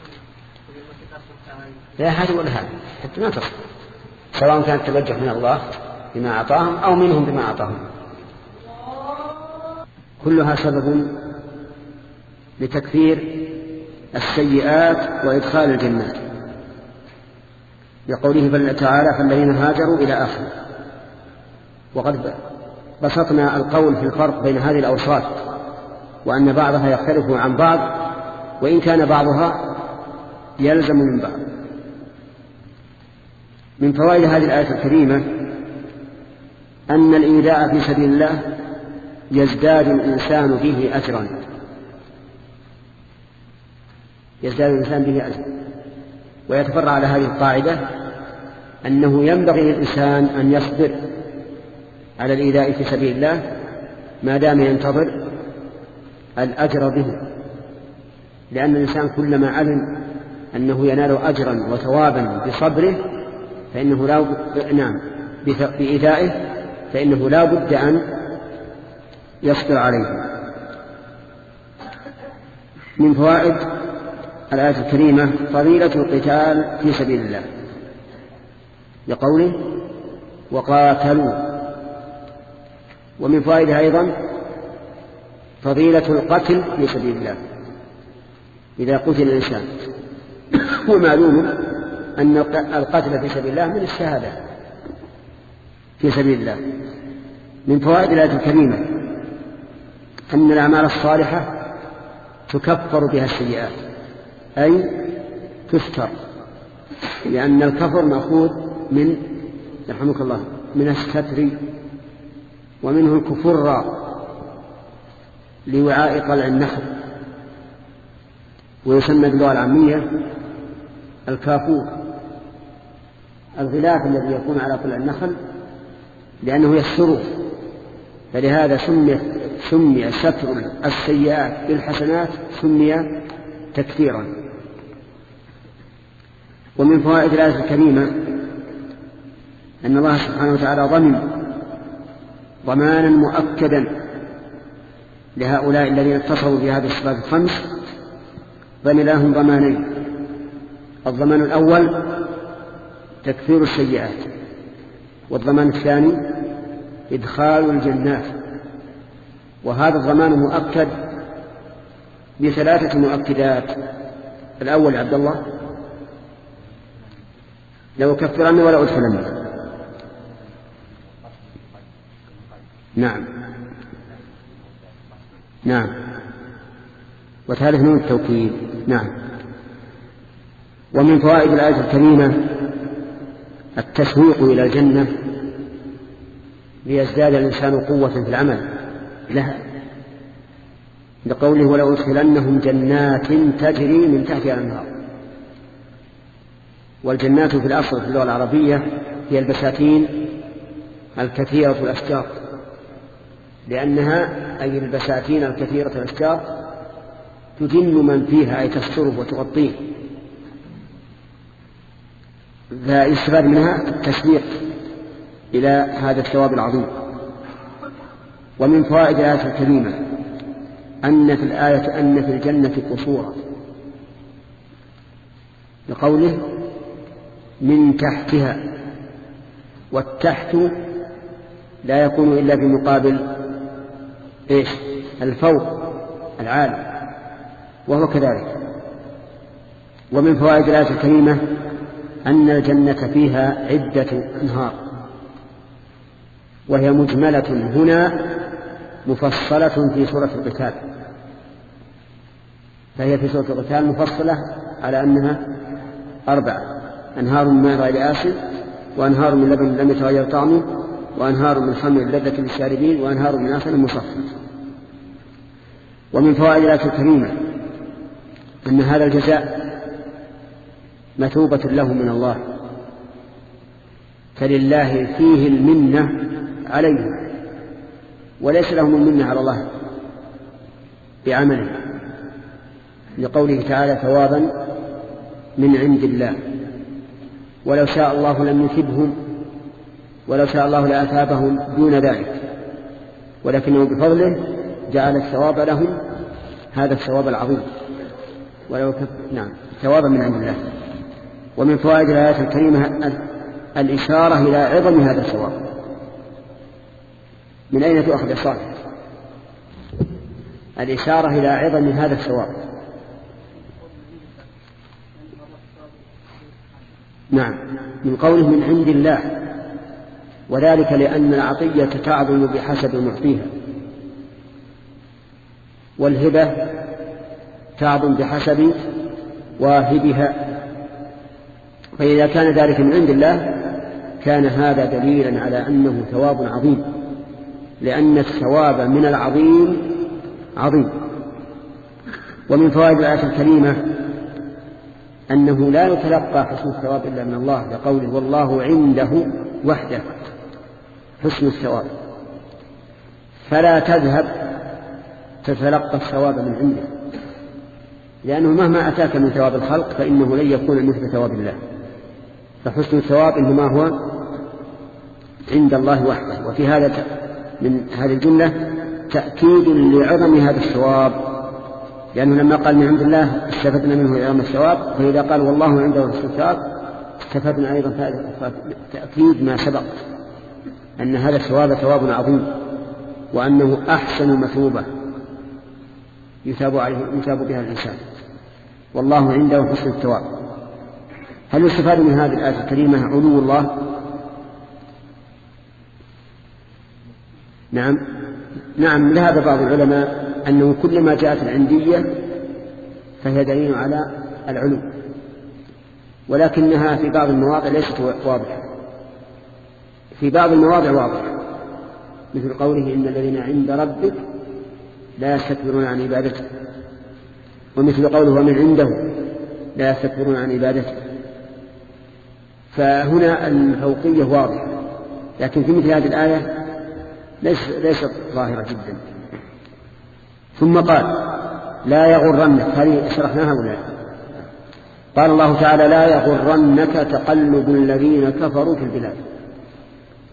A: لا هذا ولا هذا حتى ما تصل، سواء كان التبجح من الله بما أعطاهم أو منهم بما أعطاهم، كلها سبب لتكفير السيئات وإدخال الجنات. لقوله تعالى فالذين هاجروا إلى آخر. وقد بسطنا القول في الفرق بين هذه الأوصاف وأن بعضها يختلف عن بعض وإن كان بعضها يلزم من بعض. من فوائد هذه الآية الكريمة أن الإيذاء في سبيل الله يزداد الإنسان به أجرا، يزداد الإنسان به أجرا. ويتفرع على هذه القاعدة أنه ينبغي للإنسان أن يصبر على الإيذاء في سبيل الله ما دام ينتظر الأجر به، لأن الإنسان كلما علم أنه ينال أجرا وثوابا بصبره فإنه لا نعم بإيذائه فإنه لا بد أن يصبر عليه. من فوائد الآية الكريمة فضيلة القتال في سبيل الله، لقوله وقاتلوا. ومن فوائدها أيضا فضيلة القتل في سبيل الله إذا قتل الإنسان. ومعلوم أن القتل في سبيل الله من الشهادة في سبيل الله. من فوائد الآية الكريمة أن الأعمال الصالحة تكفر بها السيئات، أي تستر، لأن الكفر مأخوذ من يرحمك الله من الستر، ومنه الكفر لوعاء قلع النخل، ويسمى باللغة العامية الكافور، الغلاف الذي يكون على قلع النخل لأنه يستره، فلهذا سمي سمي ستر السيئات بالحسنات سمي تكفيرا. ومن فوائد الآية الكريمة أن الله سبحانه وتعالى ضمن ضمانا مؤكدا لهؤلاء الذين اتصلوا بهذه الصفات الخمس، ضمن لهم ضمانين. الضمان الأول تكفير السيئات، والضمان الثاني إدخال الجنات. وهذا الضمان مؤكد بثلاثة مؤكدات. الأول عبد الله لو كفرني ولا أدخلني. نعم نعم. وثالث نون التوكيد. نعم. ومن فوائد الآية الكريمة التسويق إلى الجنة ليزداد الإنسان قوة في العمل لها، لقوله ولو أدخلنهم جنات تجري من تحتها الأنهار. والجنات في الأصل في اللغة العربية هي البساتين الكثيرة الأشجار، لأنها أي البساتين الكثيرة الأشجار تجن من فيها أي تستره وتغطيه، فيستفاد منها التسويق إلى هذا الثواب العظيم. ومن فوائد الآية الكريمة أن في الآية أن في الجنة قصورا، لقوله من تحتها، والتحت لا يكون إلا بمقابل إيش؟ الفوق العالي، وهو كذلك. ومن فوائد الآية الكريمة أن الجنة فيها عدة أنهار، وهي مجملة هنا مفصلة في سورة القتال، فهي في سورة القتال مفصلة على أنها أربعة: أنهار من ماء غير آسن، وأنهار من لبن لم يتغير طعمه، وأنهار من خمر لذة للشاربين، وأنهار من عسل مصفى. ومن فوائد الآية الكريمة أن هذا الجزاء مثوبة له من الله، فلله فيه المنة عليه، وليس لهم المنة على الله بعمله، لقوله تعالى ثوابا من عند الله. ولو شاء الله لم يثبهم، ولو شاء الله لأثابهم دون ذلك، ولكنه بفضله جعل الثواب لهم هذا الثواب العظيم، ولو كف... نعم ثوابا من عند الله. ومن فوائد الآية الكريمة الإشارة إلى عظم هذا الثواب. من أين تؤخذ الصالح؟ الإشارة إلى عظم هذا الثواب. نعم، من قوله من عند الله، وذلك لأن العطية تعظم بحسب معطيها، والهبة تعظم بحسب واهبها. فإذا كان ذلك من عند الله كان هذا دليلا على أنه ثواب عظيم، لأن الثواب من العظيم عظيم. ومن فوائد الآية الكريمة أنه لا يتلقى حسن الثواب إلا من الله، لقوله والله عنده وحده حسن الثواب، فلا تذهب تتلقى الثواب من عنده، لأنه مهما أتاك من ثواب الخلق فإنه لن يكون مثل ثواب الله، فحسن الثواب إنما هو عند الله وحده. وفي هذا من هذه الجملة تأكيد لعظم هذا الثواب، لأنه لما قال من عند الله استفدنا منه عظم الثواب، فإذا قال والله عنده حسن الثواب استفدنا أيضا تأكيد ما سبق أن هذا الثواب ثواب عظيم، وأنه أحسن مثوبة يثاب عليه يثاب بها الإنسان، والله عنده حسن الثواب. هل يستفاد من هذه الآية الكريمة علو الله؟ نعم نعم. لهذا بعض العلماء أنه كلما جاءت العندية فهي دليل على العلو، ولكنها في بعض المواضع ليست واضحة، في بعض المواضع واضحة، مثل قوله إن الذين عند ربك لا يستكبرون عن عبادته، ومثل قوله ومن عنده لا يستكبرون عن عبادته. فهنا الفوقية واضحة، لكن في مثل هذه الآية ليست ظاهرة جدا. ثم قال لا يغرنك، هذه شرحناها ولا؟ قال الله تعالى لا يغرنك تقلب الذين كفروا في البلاد.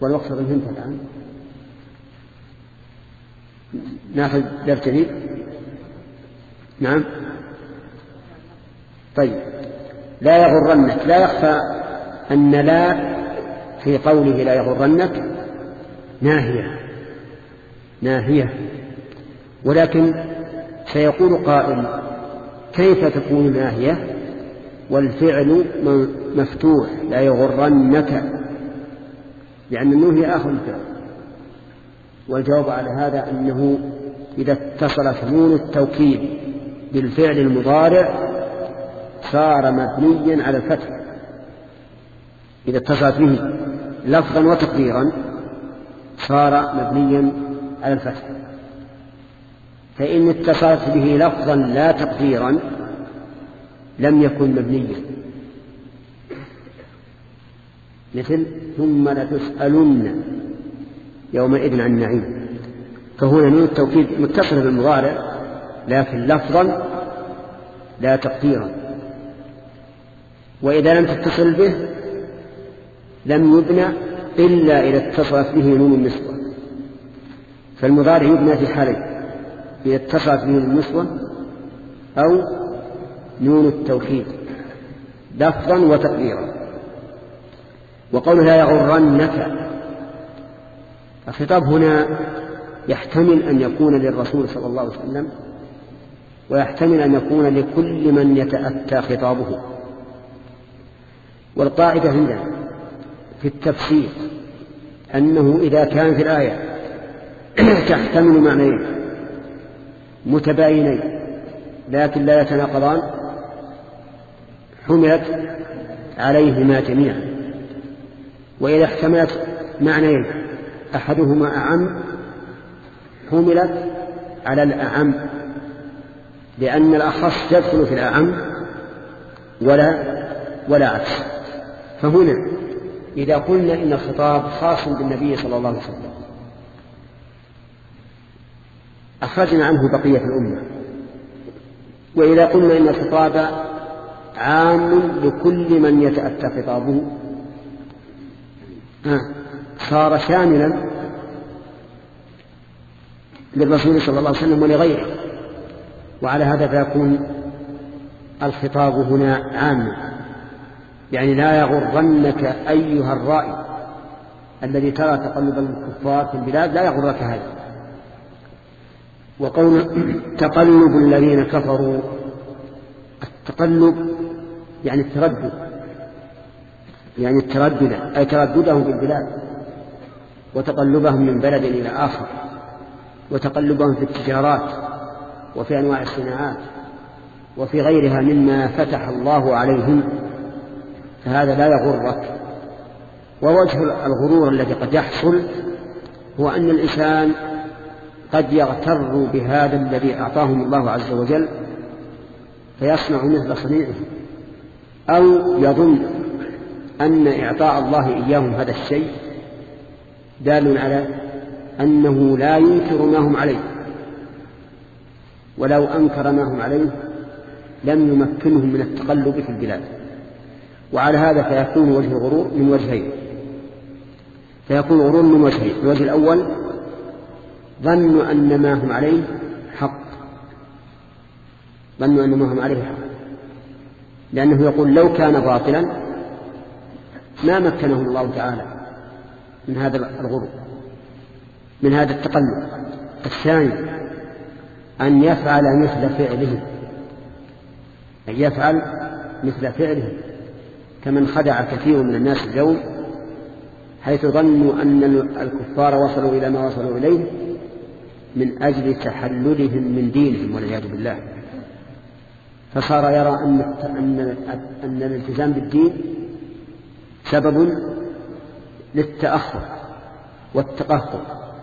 A: والوقت قد انتهى الآن. ناخذ درس جديد. نعم. طيب، لا يغرنك، لا يخفى أن لا في قوله لا يغرنك ناهية ناهية، ولكن سيقول قائل كيف تكون ناهية والفعل مفتوح لا يغرنك، لأن النهي آخر الفعل. والجواب على هذا أنه إذا اتصلت نون التوكيد بالفعل المضارع صار مبنيا على الفتح، إذا اتصلت به لفظا وتقديرا صار مبنيا على الفتح. فإن اتصلت به لفظا لا تقديرا لم يكن مبنيا، مثل ثم لتسألن يومئذ عن النعيم. فهنا نون التوكيد متصلة بالمضارع لكن لفظا لا تقديرا، وإذا لم تتصل به لم يبنى إلا إذا اتصلت به نون النسوة. فالمضارع يبنى في حالين: إذا اتصلت به النسوة أو نون التوكيد لفظا وتقديرا. وقول لا يغرنك، الخطاب هنا يحتمل أن يكون للرسول صلى الله عليه وسلم ويحتمل أن يكون لكل من يتأتى خطابه. والقاعدة عندنا في التفسير أنه إذا كان في الآية تحتمل معنيين متباينين لكن لا يتناقضان حملت عليهما جميعا، وإذا احتملت معنيين أحدهما أعم حملت على الأعم، لأن الأخص يدخل في الأعم ولا ولا عكس. فهنا إذا قلنا إن الخطاب خاص بالنبي صلى الله عليه وسلم أخرجنا عنه بقية الأمة، وإذا قلنا إن الخطاب عام لكل من يتأتى خطابه صار شاملا للرسول صلى الله عليه وسلم ولغيره. وعلى هذا فيكون الخطاب هنا عاما، يعني لا يغرنك أيها الرائي الذي ترى تقلب الكفار في البلاد، لا يغرك هذا. وقول تقلب الذين كفروا، التقلب يعني التردد، يعني التردد أي ترددهم في البلاد وتقلبهم من بلد إلى آخر وتقلبهم في التجارات وفي أنواع الصناعات وفي غيرها مما فتح الله عليهم، فهذا لا يغرك. ووجه الغرور الذي قد يحصل هو أن الإنسان قد يغتر بهذا الذي أعطاهم الله عز وجل فيصنع مثل صنيعه، أو يظن أن إعطاء الله إياهم هذا الشيء دال على أنه لا ينكر ما هم عليه، ولو أنكر ما هم عليه لم يمكنهم من التقلب في البلاد. وعلى هذا فيكون وجه الغرور من وجهين، فيكون غرور من وجهين: الوجه الأول ظنوا أن ما هم عليه حق، ظنوا أن ما هم عليه حق، لأنه يقول لو كان باطلا ما مكنهم الله تعالى من هذا الغرور، من هذا التقلب. الثاني أن يفعل مثل فعله، أن يفعل مثل فعله كمن خدع كثير من الناس اليوم، حيث ظنوا أن الكفار وصلوا إلى ما وصلوا إليه من أجل تحللهم من دينهم والعياذ بالله، فصار يرى أن أن أن الالتزام بالدين سبب للتأخر والتقهقر.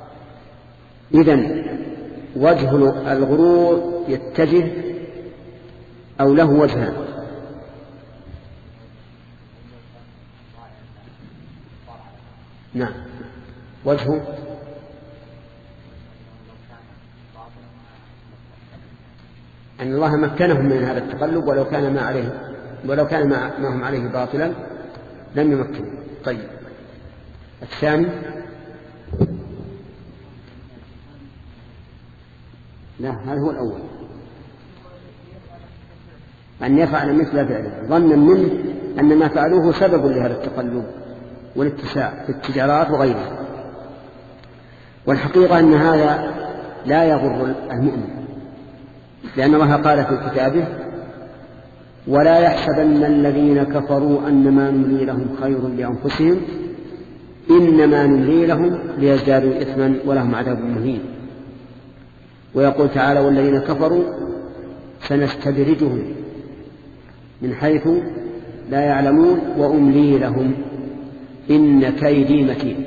A: إذن وجه الغرور يتجه أو له وجهان: نعم، وجهه أن الله مكنهم من هذا التقلب، ولو كان ما عليه ولو كان ما هم عليه باطلا لم يمكنه. طيب، الثاني لا، هذا هو الأول، أن يفعل مثل فعله ظنا منه أن ما فعلوه سبب لهذا التقلب والاتساع في التجارات وغيرها. والحقيقة أن هذا لا يضر المؤمن، لأن الله قال في كتابه: ولا يحسبن الذين كفروا أنما نملي لهم خير لأنفسهم إنما نملي لهم ليزدادوا إثما ولهم عذاب مهين. ويقول تعالى: والذين كفروا سنستدرجهم من حيث لا يعلمون وأملي لهم إن كيدي متين.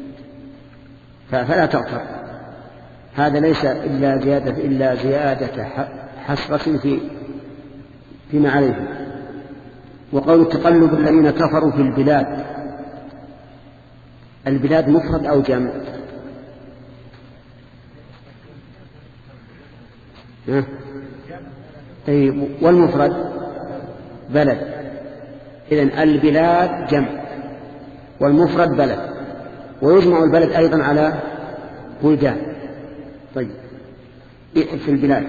A: فلا تغتر، هذا ليس إلا زيادة, إلا زيادة حسرة في فيما عليه. وقول تقلب الذين كفروا في البلاد، البلاد مفرد أو جمع؟ طيب، والمفرد بلد، إذن البلاد جمع والمفرد بلد، ويجمع البلد أيضا على بلدان. طيب، في البلاد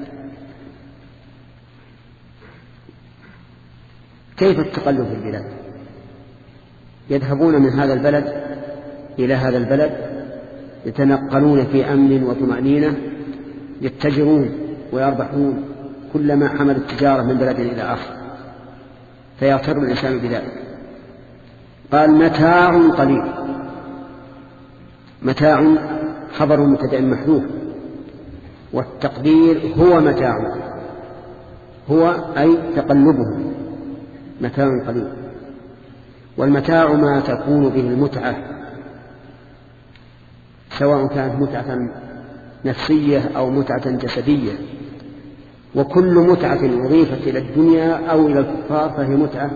A: كيف التقلب في البلاد؟ يذهبون من هذا البلد إلى هذا البلد، يتنقلون في أمن وطمأنينة، يتجرون ويربحون كلما حمل التجارة من بلد إلى آخر، فيغتر الإنسان بذلك. قال: متاع قليل. متاع خبر مبتدأ محذوف، والتقدير هو متاع، هو أي تقلبه، متاع قليل. والمتاع ما تكون به المتعة، سواء كانت متعة نفسية أو متعة جسدية، وكل متعة أضيفت إلى الدنيا أو إلى الكفار فهي متعة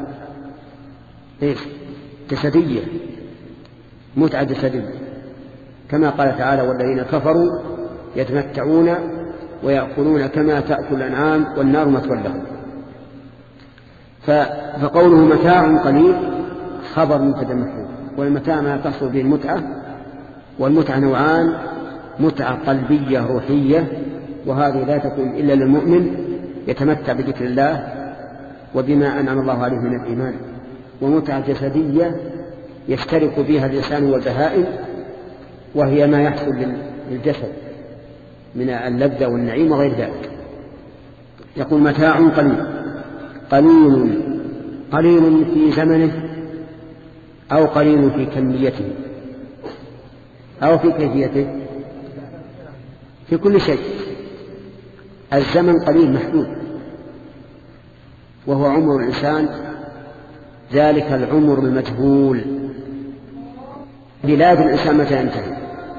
A: جسدية، متعة جسدية، كما قال تعالى: والذين كفروا يتمتعون ويأكلون كما تأكل الأنعام والنار مثوى لهم. فقوله متاع قليل خبر مبتدأ محذوف، والمتاع ما تحصل به المتعة، والمتعة نوعان: متعة قلبية روحية، وهذه لا تكون إلا للمؤمن يتمتع بذكر الله وبما أنعم الله عليه من الإيمان، ومتعة جسدية يشترك بها الإنسان والبهائم، وهي ما يحصل للجسد من اللذة والنعيم وغير ذلك. يقول: متاع قليل. قليل قليل في زمنه، أو قليل في كميته، أو في كيفيته، في كل شيء. الزمن قليل محدود، وهو عمر الإنسان، ذلك العمر المجهول. بلاد الإنسان متى ينتهي.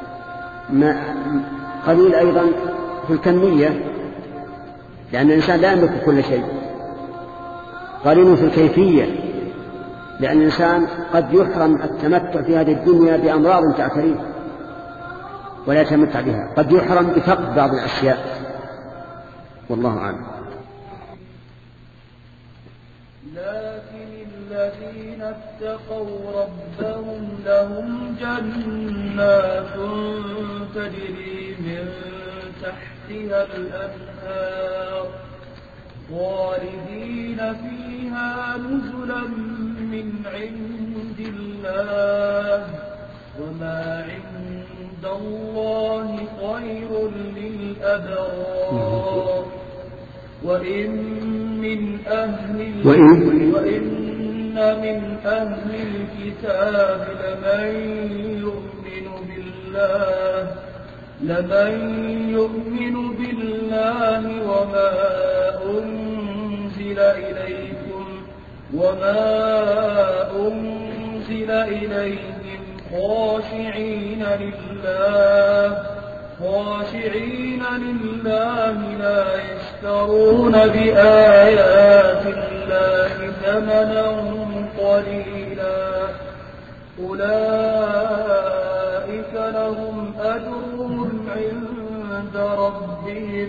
A: قليل أيضا في الكمية، لأن الإنسان لا يملك كل شيء. قليل في الكيفية، لأن الإنسان قد يحرم التمتع في هذه الدنيا بأمراض تعتريه ولا يتمتع بها، قد يحرم بفقد بعض الأشياء، والله أعلم.
H: لكن الذين اتقوا ربهم لهم جنات تجري من تحتها الأنهار خالدين فيها نزلا من عند الله، وما عند الله خير للأبرار. وإن من أهل
A: وإن,
H: وإن من أهل الكتاب لمن يؤمن بالله لمن يؤمن بالله وما أنزل إليكم وما أنزل إليهم خاشعين لله خاشعين لله لا يشترون بآيات الله ثمنا قليلا أولئك لهم أجرهم عند ربهم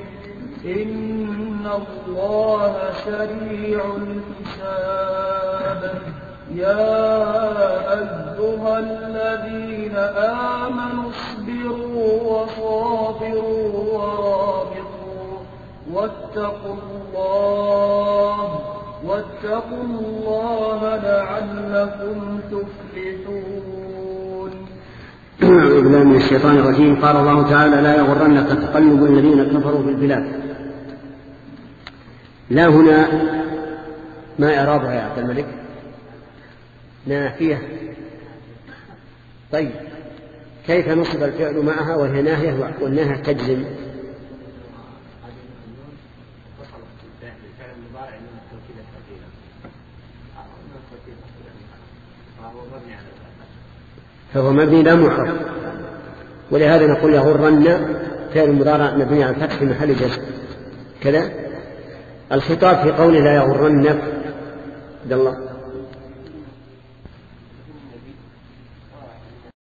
H: إن الله سريع الحساب. يا أيها الذين آمنوا اصبروا وصابروا ورابطوا واتقوا الله واتقوا الله لعلكم تفلحون.
A: أعوذ بالله من الشيطان الرجيم. قال الله تعالى: لا يغرنك تقلب الذين كفروا في البلاد. لا هنا ما إعرابها يا عبد الملك؟ نافية. طيب كيف نصب الفعل معها وهي ناهية والناهية تجزم؟ فهو مبني لا معرف، ولهذا نقول يغرن فعل مضارع مبني على الفتح في محل جزم كذا. الخطاب في قوله لا يغرنك عبد الله